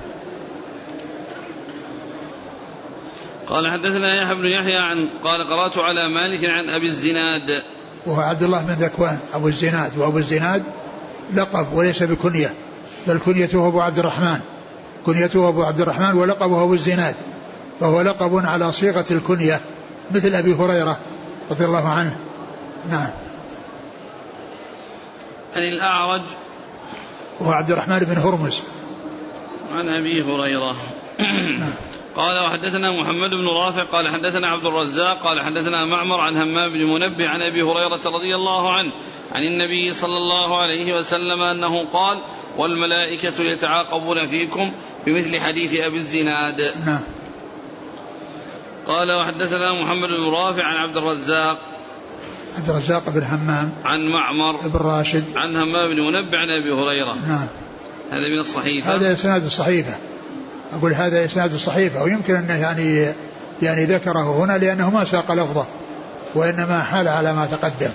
قال حدثنا يحيى بن يحيى قال قرأت على مالك عن أبي الزناد وهو عبد الله بن ذكوان أبو الزناد، وأبو الزناد لقب وليس بكنية، بل كنيته أبو عبد الرحمن ولقبه أبو الزناد، فهو لقب على صيغة الكنية مثل أبي هريرة رضي الله عنه. نعم. عن الأعرج وهو عبد الرحمن بن هرمز عن أبي هريرة. نعم. قال وحدثنا محمد بن رافع قال حدثنا عبد الرزاق قال حدثنا معمر عن همام بن منبه عن أبي هريرة رضي الله عنه عن النبي صلى الله عليه وسلم أنه قال والملائكة يتعاقبون فيكم بمثل حديث أبي الزناد. نعم. قال وحدثنا محمد بن رافع عن عبد الرزاق بن همام عن معمر بن راشد عن همام بن منبه عن أبي هريرة. نعم. هذا من الصحيفة، هذا إسناد الصحيفة، أقول هذا إسناد الصحيفة، ويمكن أنه يعني ذكره هنا لأنه ما ساق لفظه وإنما حال على ما تقدم.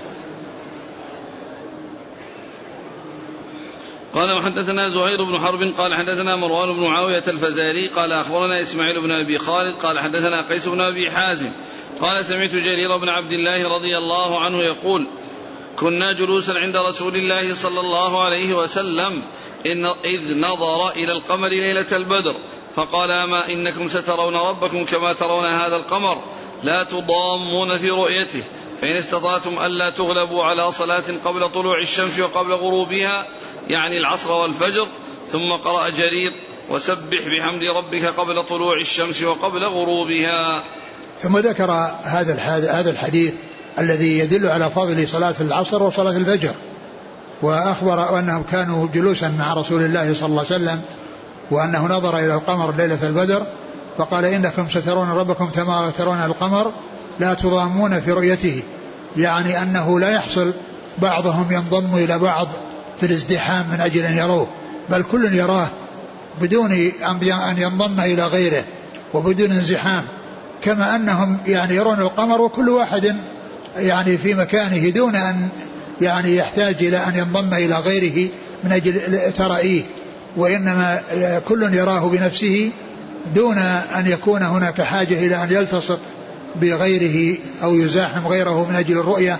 قال وحدثنا زهير بن حرب قال حدثنا مروان بن معاوية الفزاري قال أخبرنا إسماعيل بن أبي خالد قال حدثنا قيس بن أبي حازم قال سمعت جرير بن عبد الله رضي الله عنه يقول كنا جلوسا عند رسول الله صلى الله عليه وسلم إذ نظر إلى القمر ليلة البدر فقال أما إنكم سترون ربكم كما ترون هذا القمر لا تضامون في رؤيته فإن استطعتم ألا تغلبوا على صلاة قبل طلوع الشمس وقبل غروبها يعني العصر والفجر. ثم قرأ جرير وسبح بحمد ربك قبل طلوع الشمس وقبل غروبها. ثم ذكر هذا الحديث الذي يدل على فضل صلاة العصر وصلاة الفجر، وأخبر أنهم كانوا جلوسا مع رسول الله صلى الله عليه وسلم وأنه نظر إلى القمر ليلة البدر فقال إنكم سترون ربكم كما ترون القمر لا تضامون في رؤيته، يعني أنه لا يحصل بعضهم ينضم إلى بعض في الازدحام من أجل أن يروه، بل كل يراه بدون أن ينضم إلى غيره وبدون انزحام، كما أنهم يعني يرون القمر وكل واحد يعني في مكانه دون أن يعني يحتاج إلى أن ينضم إلى غيره من أجل ترائيه، وإنما كل يراه بنفسه دون أن يكون هناك حاجة إلى أن يلتصق بغيره أو يزاحم غيره من أجل الرؤية.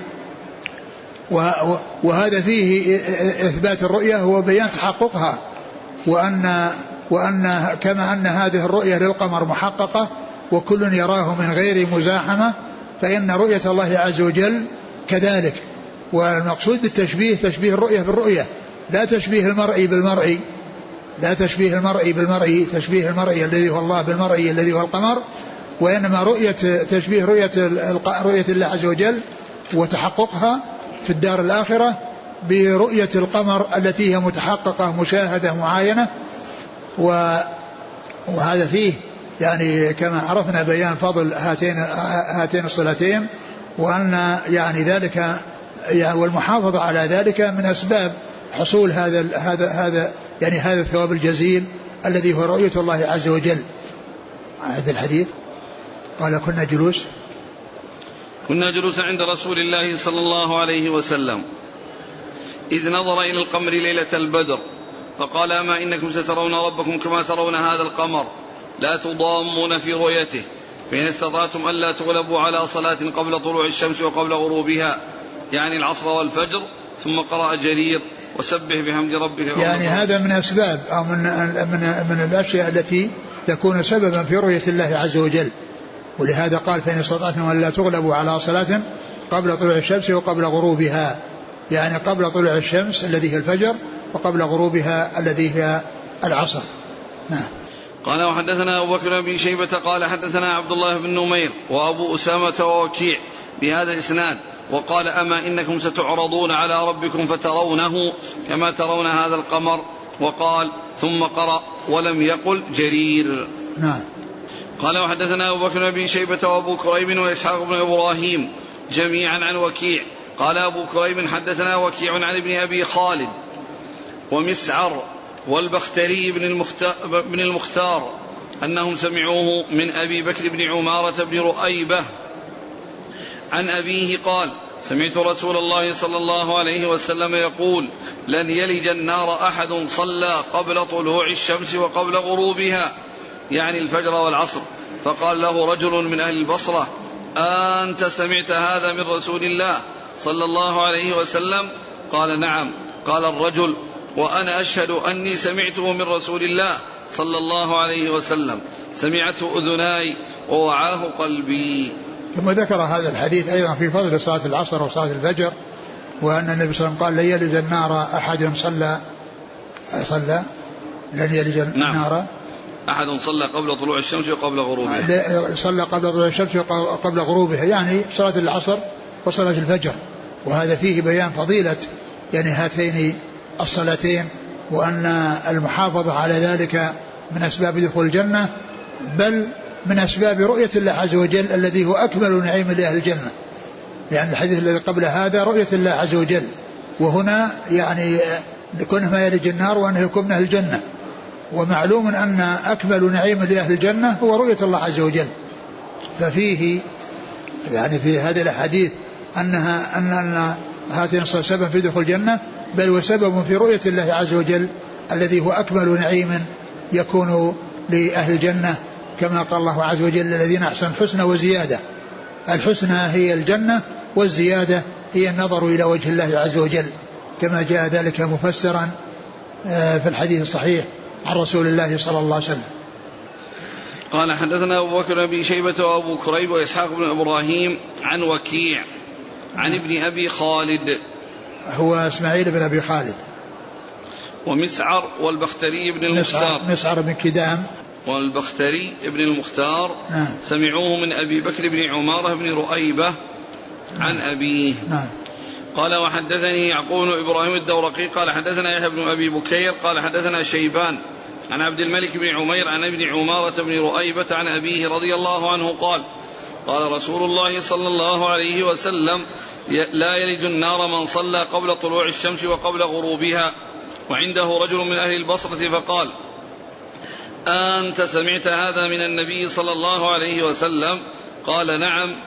وهذا فيه إثبات الرؤية هو بيان تحققها، وأن كما أن هذه الرؤية للقمر محققة وكل يراه من غير مزاحمة فإن رؤية الله عز وجل كذلك. والمقصود بالتشبيه تشبيه الرؤية بالرؤية، لا تشبيه المرء بالمرء، لا تشبيه المرء بالمرء تشبيه المرء الذي هو الله بالمرء الذي هو القمر، وإنما تشبيه رؤية الله عز وجل وتحققها في الدار الآخرة برؤية القمر التي هي متحققة مشاهدة معاينة. وهذا فيه يعني كما عرفنا بيان فضل هاتين الصلاتين، وأن يعني ذلك والمحافظة على ذلك من أسباب حصول هذا الثواب الجزيل الذي هو رؤية الله عز وجل. هذا الحديث قال كنا جلوسا عند رسول الله صلى الله عليه وسلم إذ نظر إلى القمر ليلة البدر فقال أما إنكم سترون ربكم كما ترون هذا القمر لا تضامون في رؤيته فإن استطعتم ألا تغلبوا على صلاة قبل طلوع الشمس وقبل غروبها يعني العصر والفجر. ثم قرأ جرير وسبح بحمد ربك. يعني هذا من أسباب أو من الأشياء التي تكون سببا في رؤية الله عز وجل. ولهذا قال فإن استطعتم ألا تغلبوا على صلاة قبل طلوع الشمس وقبل غروبها يعني قبل طلوع الشمس الذي هي الفجر وقبل غروبها الذي هي العصر. نعم. قال وحدثنا أبو بكر بن شيبة قال حدثنا عبد الله بن نمير وأبو أسامة ووكيع بهذا الإسناد وقال أما إنكم ستعرضون على ربكم فترونه كما ترون هذا القمر وقال ثم قرأ ولم يقل جرير. نعم. قال وحدثنا أبو بكر بن شيبة وأبو كريب وإسحاق بن إبراهيم جميعا عن وكيع قال أبو كريب حدثنا وكيع عن ابن أبي خالد ومسعر والبختري بن المختار أنهم سمعوه من أبي بكر بن عمارة بن رؤيبة عن أبيه قال سمعت رسول الله صلى الله عليه وسلم يقول لن يلج النار أحد صلى قبل طلوع الشمس وقبل غروبها يعني الفجر والعصر. فقال له رجل من أهل البصرة أنت سمعت هذا من رسول الله صلى الله عليه وسلم؟ قال نعم. قال الرجل وأنا أشهد أني سمعته من رسول الله صلى الله عليه وسلم سمعته أذناي ووعاه قلبي. ثم ذكر هذا الحديث أيضا في فضل صلاة العصر وصلاة الفجر وأن النبي صلى الله عليه وسلم قال لن يلج النار أحد صلى لن يلج النار أحد صلى قبل طلوع الشمس وقبل غروبها صلى قبل طلوع الشمس وقبل غروبها يعني صلاة العصر وصلاة الفجر. وهذا فيه بيان فضيلة يعني هاتين الصلاتين وأن المحافظة على ذلك من أسباب دخول الجنة بل من أسباب رؤية الله عز وجل الذي هو أكمل نعيم لأهل الجنة لأن الحديث الذي قبل هذا رؤية الله عز وجل وهنا يعني كونه ما يلج النار وأنه يكون من أهل الجنة ومعلوم أن أكمل نعيم لأهل الجنة هو رؤية الله عز وجل. ففيه يعني في هذه الأحاديث أن هاتين الصلاتين سبب في دخول الجنة بل وسبب في رؤية الله عز وجل الذي هو أكمل نعيم يكون لأهل الجنة كما قال الله عز وجل الذين أحسنوا الحسنى وزيادة. الحسنى هي الجنة والزيادة هي النظر إلى وجه الله عز وجل كما جاء ذلك مفسرا في الحديث الصحيح عن رسول الله صلى الله عليه وسلم. قال حدثنا أبو بكر بن شيبة وأبو كريب وإسحاق بن إبراهيم عن وكيع عن ابن أبي خالد هو إسماعيل بن أبي خالد ومسعر والبختري بن المختار مسعر بن كدام والبختري بن المختار سمعوه من أبي بكر بن عمارة بن رؤيبة عن أبيه. قال وحدثني يعقوب إبراهيم الدورقي قال حدثنا يحيى بن أبي بكير قال حدثنا شيبان عن عبد الملك بن عمير عن ابن عمارة بن رؤيبة عن أبيه رضي الله عنه قال قال رسول الله صلى الله عليه وسلم لا يلج النار من صلى قبل طلوع الشمس وقبل غروبها. وعنده رجل من أهل البصرة فقال أنت سمعت هذا من النبي صلى الله عليه وسلم؟ قال نعم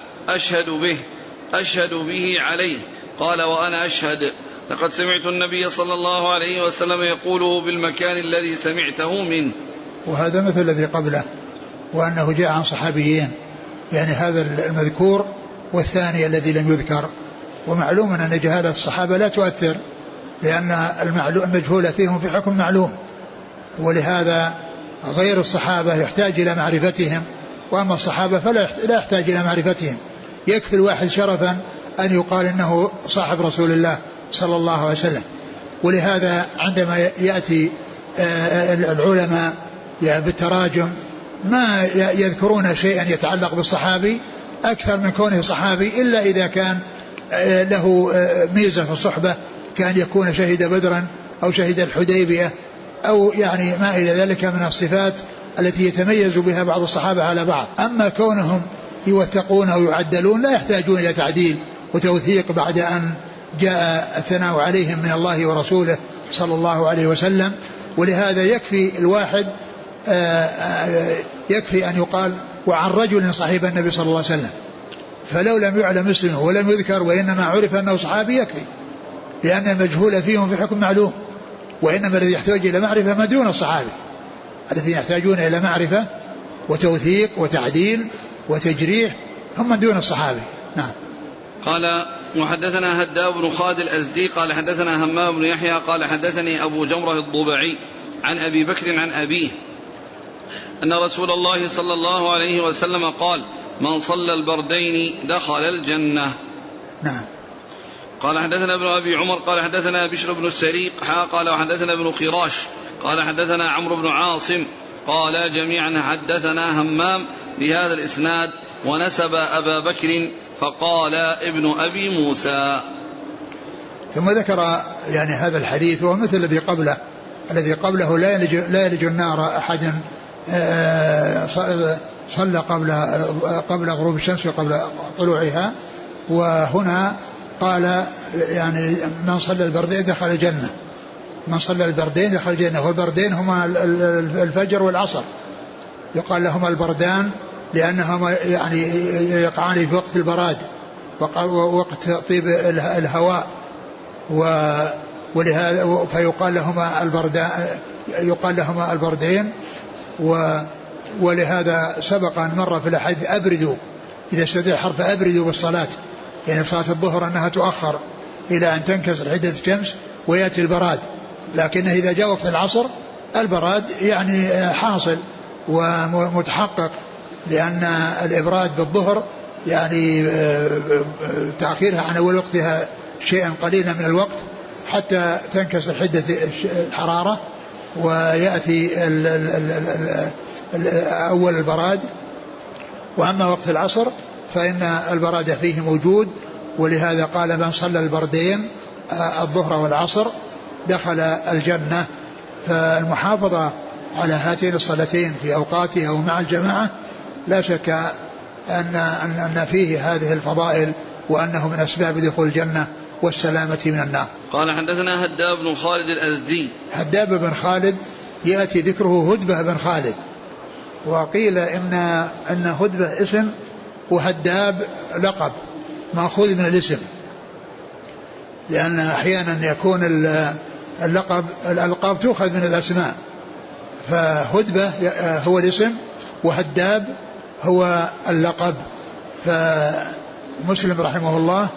أشهد به عليه. قال وأنا أشهد لقد سمعت النبي صلى الله عليه وسلم يقوله بالمكان الذي سمعته منه. وهذا مثل الذي قبله وأنه جاء عن صحابيين يعني هذا المذكور والثاني الذي لم يذكر. ومعلوم أن جهالة الصحابة لا تؤثر لأن المجهول فيهم في حكم معلوم ولهذا غير الصحابة يحتاج إلى معرفتهم وأما الصحابة فلا يحتاج إلى معرفتهم. يكفي الواحد شرفا أن يقال إنه صاحب رسول الله صلى الله عليه وسلم. ولهذا عندما يأتي العلماء بالتراجم ما يذكرون شيئا يتعلق بالصحابي أكثر من كونه صحابي إلا إذا كان له ميزة في الصحبة كان يكون شهد بدرا أو شهد الحديبية أو يعني ما إلى ذلك من الصفات التي يتميز بها بعض الصحابة على بعض. أما كونهم يوثقون أو يعدلون لا يحتاجون إلى تعديل وتوثيق بعد أن جاء الثناء عليهم من الله ورسوله صلى الله عليه وسلم. ولهذا يكفي الواحد يكفي أن يقال وعن رجل صاحب النبي صلى الله عليه وسلم فلو لم يعلم اسمه ولم يذكر وإنما عرف أنه صحابي يكفي لأن المجهول فيهم في حكم معلوم وإنما الذي يحتاج إلى معرفة ما دون الصحابي، الذين يحتاجون إلى معرفة وتوثيق وتعديل وتجريح هم من دون الصحابي. نعم. قال وحدثنا هداب بن خالد الأزدي قال حدثنا همام بن يحيى قال حدثني أبو جمرة الضبعي عن أبي بكر عن أبيه أن رسول الله صلى الله عليه وسلم قال من صلى البردين دخل الجنة. نعم. قال حدثنا ابن أبي عمر قال حدثنا بشر بن السريق قال وحدثنا ابن خراش قال حدثنا عمرو بن عاصم قال جميعا حدثنا همام بهذا الإسناد ونسب أبا بكر فقال ابن أبي موسى. ثم ذكر يعني هذا الحديث وهو مثل الذي قبله لا يلج النار أحد صلى قبل غروب الشمس وقبل طلوعها. وهنا قال يعني من صلى البردين دخل الجنة، من صلى البردين دخل الجنة، والبردين هما الفجر والعصر، يقال لهما البردان لأنهما يعني يقعان في وقت البراد ووقت طيب الهواء، ولهذا فيقال لهما البردان، يقال لهما البردين. ولهذا سبق أن مر في الحديث أبردوا، إذا استدعى حرف أبردوا بالصلاة، يعني صلاة الظهر أنها تؤخر إلى أن تنكسر حدة الشمس ويأتي البراد، لكنه إذا جاء وقت العصر البراد يعني حاصل ومتحقق، لأن الإبراد بالظهر يعني تأخيرها عن أول وقتها شيئا قليلا من الوقت حتى تنكسر حدة الحرارة ويأتي أول البراد. وأما وقت العصر فإن البراد فيه موجود، ولهذا قال من صلى البردين الظهر والعصر دخل الجنة. فالمحافظة على هاتين الصلاتين في أوقاتها ومع الجماعة لا شك أن فيه هذه الفضائل وأنه من أسباب دخول الجنة والسلامة من النار. قال حدثنا هداب بن خالد الأزدي. هداب بن خالد يأتي ذكره هدبة بن خالد، وقيل إن هدبة اسم وهداب لقب مأخوذ من الاسم، لأن أحيانا يكون الألقاب تؤخذ من الأسماء، فهدبة هو الاسم وهداب هو اللقب. فمسلم رحمه الله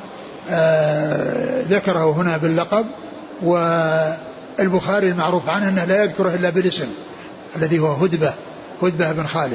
ذكره هنا باللقب، والبخاري المعروف عنه أنه لا يذكره إلا بالاسم الذي هو هدبة بن خالد.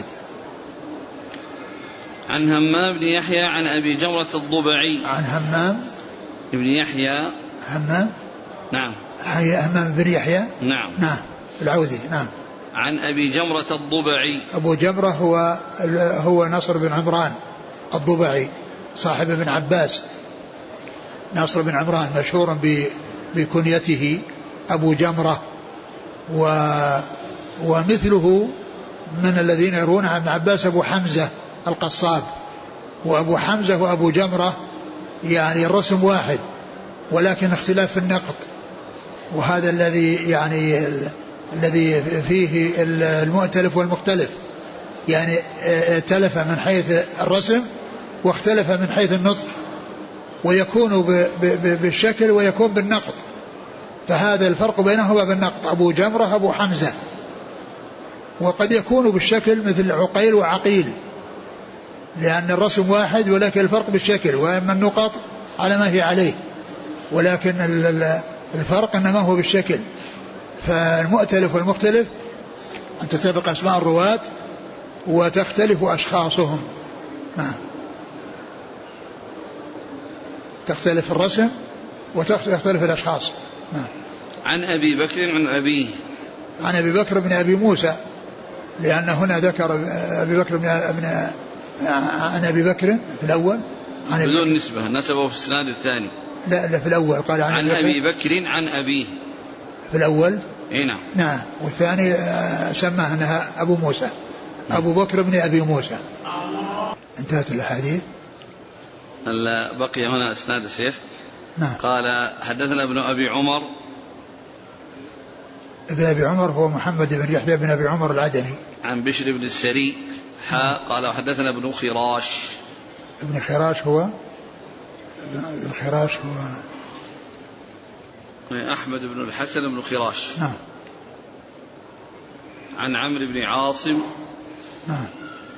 عن همام بن يحيى عن أبي جمرة الضبعي. عن همام بن يحيى. همام. نعم. همام بن يحيى. نعم. نعم العوذي. نعم. عن أبي جمرة الضبعي. أبو جمرة هو نصر بن عمران الضبعي صاحب ابن عباس، نصر بن عمران مشهور بكنيته أبو جمرة. ومثله من الذين يرون عن ابن عباس أبو حمزة القصاب، وأبو حمزة وأبو جمرة يعني الرسم واحد ولكن اختلاف في النقط، وهذا الذي فيه المؤتلف والمختلف، يعني تلف من حيث الرسم واختلف من حيث النطق، ويكون بالشكل ويكون بالنقط، فهذا الفرق بينهما بالنقط. أبو جمرة أبو حمزة، وقد يكون بالشكل مثل عقيل وعقيل، لأن الرسم واحد ولكن الفرق بالشكل، وأما النقط على ما هي عليه، ولكن الفرق إنما هو بالشكل. فالمؤتلف والمختلف أن تتفق أسماء الرواة وتختلف أشخاصهم. نعم. تختلف الرسم وتختلف الأشخاص. نعم. عن أبي بكر عن أبيه. عن أبي بكر بن أبي موسى، لأن هنا ذكر أبي بكر عن أبي بكر في الأول بدون نسبة، نسبه في السناد الثاني. لا في الأول قال عن أبي بكر عن أبيه في الأول. نعم. نعم. والثاني سماه أنها أبو موسى. أبو بكر بن أبي موسى. انتهت الحديث. بقي هنا اسناد الشيخ. نعم. قال حدثنا ابن أبي عمر. ابن أبي عمر هو محمد بن يحيى بن أبي عمر العدني. عن بشر بن السري. قال حدثنا ابن خراش. ابن خراش هو أحمد بن الحسن بن خراش. نعم. عن عمرو بن عاصم. نعم.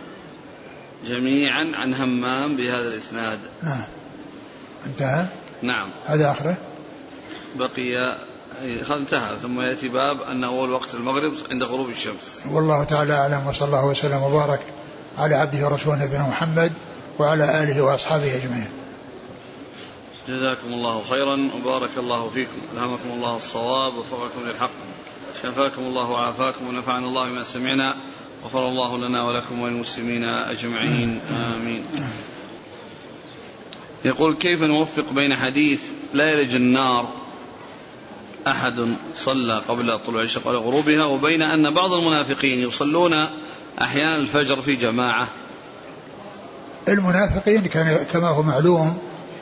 جميعا عن همام بهذا الإسناد. نعم. انتهى. نعم. هذا آخره. بقي انتهى، ثم يأتي باب أنه أول وقت المغرب عند غروب الشمس. والله تعالى أعلم، وصلى الله وسلم وبارك على عبده ورسوله نبينا محمد وعلى آله وأصحابه أجمعين. جزاكم الله خيرا وبارك الله فيكم، ألهمكم الله الصواب ووفقكم للحق، شفاكم الله وعافاكم ونفعنا الله بما سمعنا، غفر الله لنا ولكم وللمسلمين أجمعين، آمين. يقول: كيف نوفق بين حديث لا يلج النار أحد صلى قبل طلوع الشمس قبل غروبها، وبين أن بعض المنافقين يصلون أحيانا الفجر في جماعة؟ المنافقين كما هو معلوم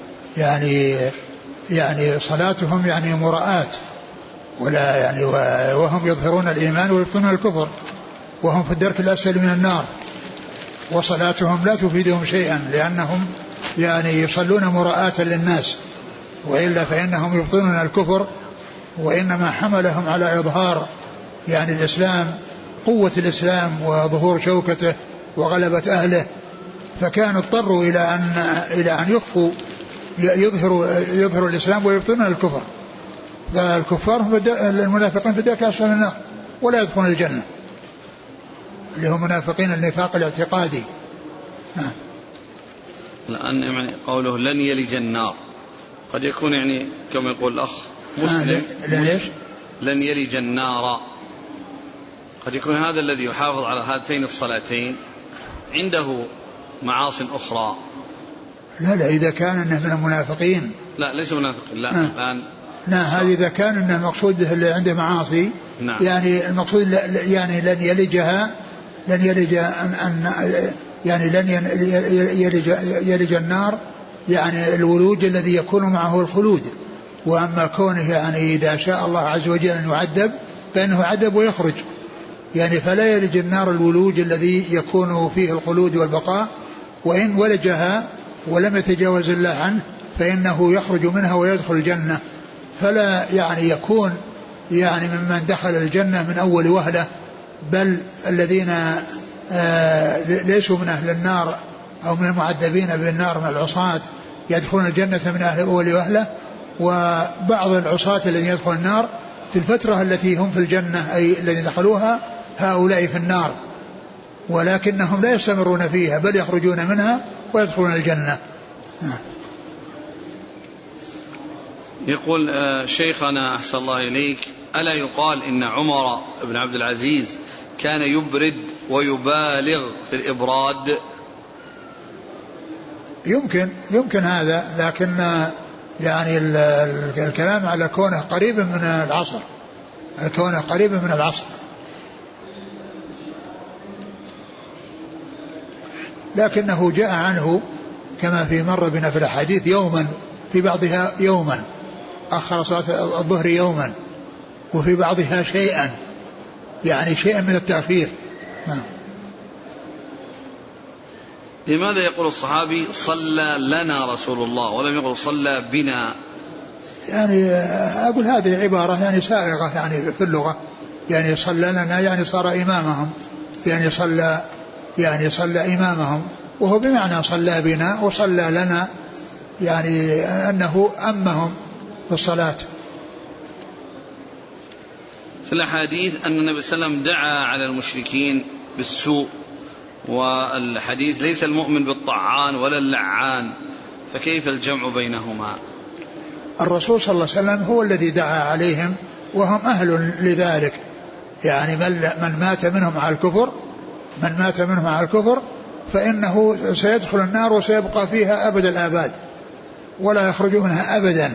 يعني صلاتهم يعني مراءات، ولا يعني وهم يظهرون الإيمان ويبطنون الكفر، وهم في الدرك الأسفل من النار، وصلاتهم لا تفيدهم شيئا لأنهم يعني يصلون مراءة للناس، وإلا فإنهم يبطنون الكفر. وإنما حملهم على إظهار يعني الإسلام، قوة الإسلام وظهور شوكته وغلبة أهله، فكانوا اضطروا إلى أن يخفوا يظهروا الإسلام ويبطنون الكفر. فالكفار هم المنافقين في الدرك الأسفل من النار ولا يدخلون الجنة، اللي هم منافقين النفاق الاعتقادي. نعم. لأن يعني قوله لن يلج النار قد يكون يعني كما يقول الأخ مسلم لن يلج النار، قد يكون هذا الذي يحافظ على هاتين الصلاتين عنده معاص أخرى. لا إذا كان إنه من المنافقين، لا ليس منافقين، لا الآن هذا إذا كان إنه مقصود به اللي عنده معاصي. نعم. يعني المقصود يعني لن يلج النار يعني الولوج الذي يكون معه الخلود. وأما كونه يعني إذا شاء الله عز وجل أن يعذب فإنه عذب ويخرج، يعني فلا يلج النار الولوج الذي يكون فيه الخلود والبقاء، وإن ولجها ولم يتجاوز الله عنه فإنه يخرج منها ويدخل الجنة. فلا يعني يكون يعني ممن دخل الجنة من أول وهلة، بل الذين ليسوا من أهل النار أو من المعذبين بالنار من العصاة يدخلون الجنة من أهل أول وهلة. وبعض العصاة الذين يدخلون النار في الفترة التي هم في الجنة أي الذين دخلوها هؤلاء في النار، ولكنهم لا يستمرون فيها بل يخرجون منها ويدخلون الجنة. يقول شيخنا أحسن الله إليك: ألا يقال إن عمر بن عبد العزيز كان يبرد ويبالغ في الإبراد؟ يمكن هذا، لكن يعني الكلام على كونه قريب من العصر، الكونه قريب من العصر، لكنه جاء عنه كما في مر بنا في الحديث يوما، في بعضها يوما أخر صلاة الظهر يوما، وفي بعضها شيئا، يعني شيئا من التأخير. لماذا يقول الصحابي صلى لنا رسول الله ولم يقل صلى بنا؟ يعني أقول هذه عبارة يعني سائغة يعني في اللغة، يعني صلى لنا يعني صار إمامهم، يعني صلى إمامهم، وهو بمعنى صلى بنا وصلى لنا، يعني أنه أمهم في الصلاة. في الحديث أن النبي صلى الله عليه وسلم دعا على المشركين بالسوء، والحديث ليس المؤمن بالطعان ولا اللعان، فكيف الجمع بينهما؟ الرسول صلى الله عليه وسلم هو الذي دعا عليهم وهم أهل لذلك، يعني من مات منهم على الكفر فإنه سيدخل النار وسيبقى فيها أبد الآباد ولا يخرج منها أبدا.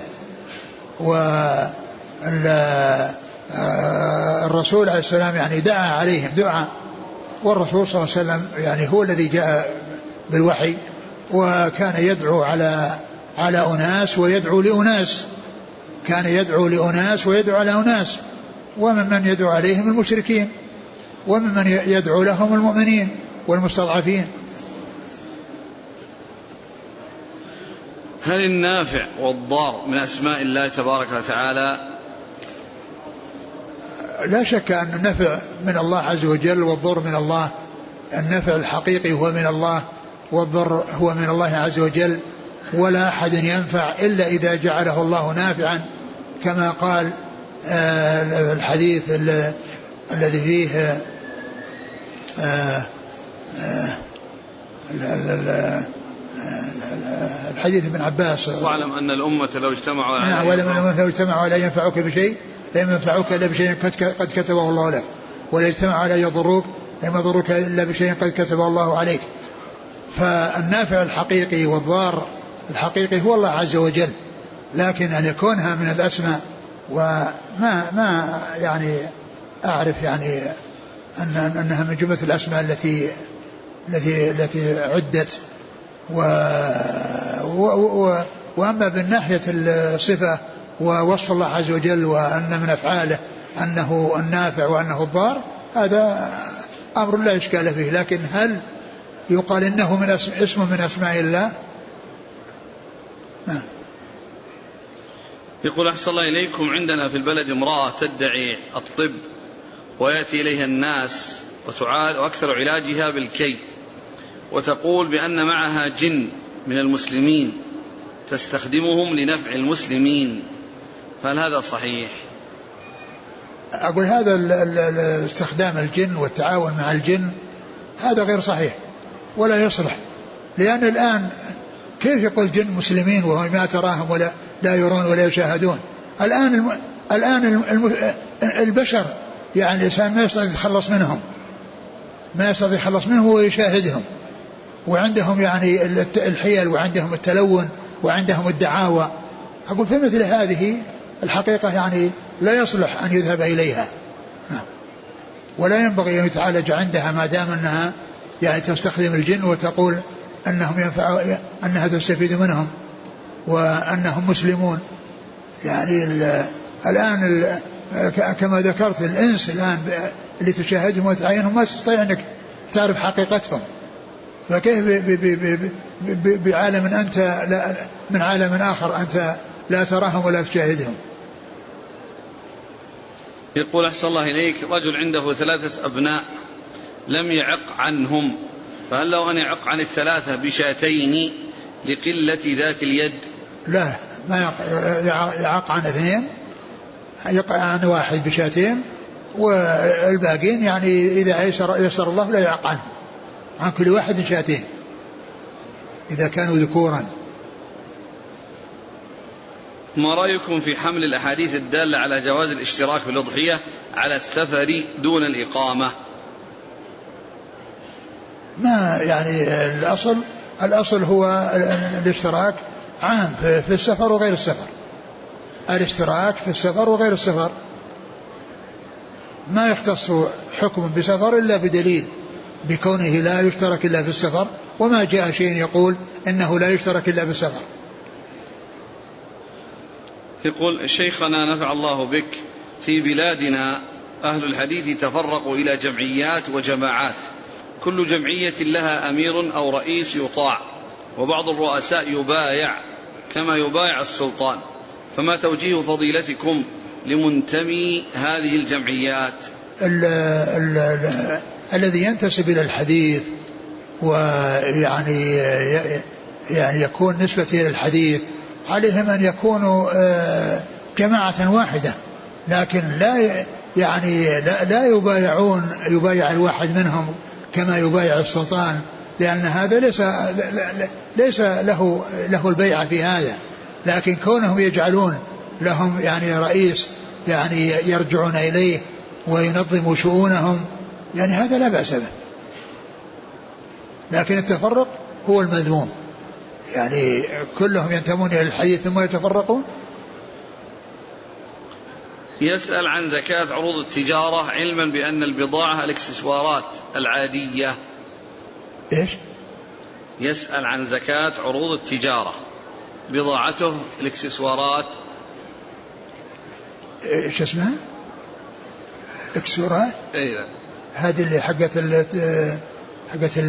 والرسول عليه السلام يعني دعا عليهم دعاء، والرسول صلى الله عليه وسلم يعني هو الذي جاء بالوحي، وكان يدعو على أناس ويدعو لأناس، كان يدعو لأناس ويدعو على أناس، ومن يدعو عليهم المشركين، ومن يدعو لهم المؤمنين والمستضعفين. هل النافع والضار من أسماء الله تبارك وتعالى لا شك أن النفع من الله عز وجل والضر من الله. النفع الحقيقي هو من الله والضر هو من الله عز وجل، ولا أحد ينفع إلا إذا جعله الله نافعا، كما قال الحديث الذي فيه الحديث ابن عباس: واعلم أن الأمة لو اجتمعوا على ينفعوك بشيء لم ينفعوك إلا بشيء قد كتبه الله لك، ولا اجتمعوا على يضروك لم يضروك إلا بشيء قد كتبه الله عليك. فالنافع الحقيقي والضار الحقيقي هو الله عز وجل، لكن أن يكونها من الأسماء وما يعني أعرف يعني أنها من جملة الأسماء التي عدت. وأما بالناحية الصفة ووصف الله عز وجل وأن من أفعاله أنه النافع وأنه الضار، هذا أمر لا إشكال فيه. لكن هل يقال إنه من اسم من أسماء الله؟ يقول: أحسن الله إليكم، عندنا في البلد امرأة تدعي الطب ويأتي إليها الناس وأكثر علاجها بالكي، وتقول بأن معها جن من المسلمين تستخدمهم لنفع المسلمين، فهل هذا صحيح؟ أقول هذا استخدام الجن والتعاون مع الجن هذا غير صحيح ولا يصلح، لأن الآن كيف يقول جن مسلمين وهم ما تراهم ولا لا يرون ولا يشاهدون؟ الآن البشر يعني الإنسان ما يستطيع يتخلص منهم، ما يستطيع يتخلص منه ويشاهدهم، وعندهم يعني الحيل وعندهم التلون وعندهم الدعاوى. أقول في مثل هذه الحقيقة يعني لا يصلح أن يذهب إليها، ولا ينبغي أن يتعالج عندها ما دام أنها يعني تستخدم الجن وتقول أنهم ينفعوا، أنها تستفيد منهم وأنهم مسلمون. يعني الآن كما ذكرت الإنس الآن اللي تشاهدهم وتعينهم ما تستطيع أنك تعرف حقيقتهم، فكيف بعالم أنت من عالم آخر أنت لا تراهم ولا تشاهدهم؟ يقول: أحسن الله إليك، رجل عنده 3 أبناء لم يعق عنهم، فهل له أن يعق عن 3 بشاتين لقلة ذات اليد؟ لا، ما يعق عن 2، يعق عن 1 بشاتين، والباقين يعني إذا يسر الله لا يعق عنه، عن كل واحد شاتين إذا كانوا ذكورا. ما رأيكم في حمل الأحاديث الدالة على جواز الاشتراك في الأضحية على السفر دون الإقامة؟ ما يعني الأصل هو الاشتراك عام في السفر وغير السفر، الاشتراك في السفر وغير السفر، ما يختص حكم بسفر إلا بدليل بكونه لا يشترك إلا في السفر، وما جاء شيء يقول إنه لا يشترك إلا في السفر. يقول: شيخنا نفع الله بك، في بلادنا أهل الحديث تفرقوا إلى جمعيات وجماعات، كل جمعية لها أمير أو رئيس يطاع، وبعض الرؤساء يبايع كما يبايع السلطان، فما توجيه فضيلتكم لمنتمي هذه الجمعيات؟ الذي ينتسب إلى الحديث ويعني يكون نسبة إلى الحديث عليهم أن يكونوا جماعة واحدة، لكن لا يبايع الواحد منهم كما يبايع السلطان، لأن هذا ليس له البيعة في هذا. لكن كونهم يجعلون لهم يعني رئيس يعني يرجعون إليه وينظم شؤونهم، يعني هذا لا بأس به، لكن التفرق هو المذموم، يعني كلهم ينتمون إلى الحديث ثم يتفرقون. يسأل عن زكاة عروض التجارة علما بأن البضاعة الاكسسوارات العادية. إيش؟ يسأل عن زكاة عروض التجارة، بضاعته الاكسسوارات. إيش اسمها؟ اكسسوارات؟ أيوة. هذه اللي حقت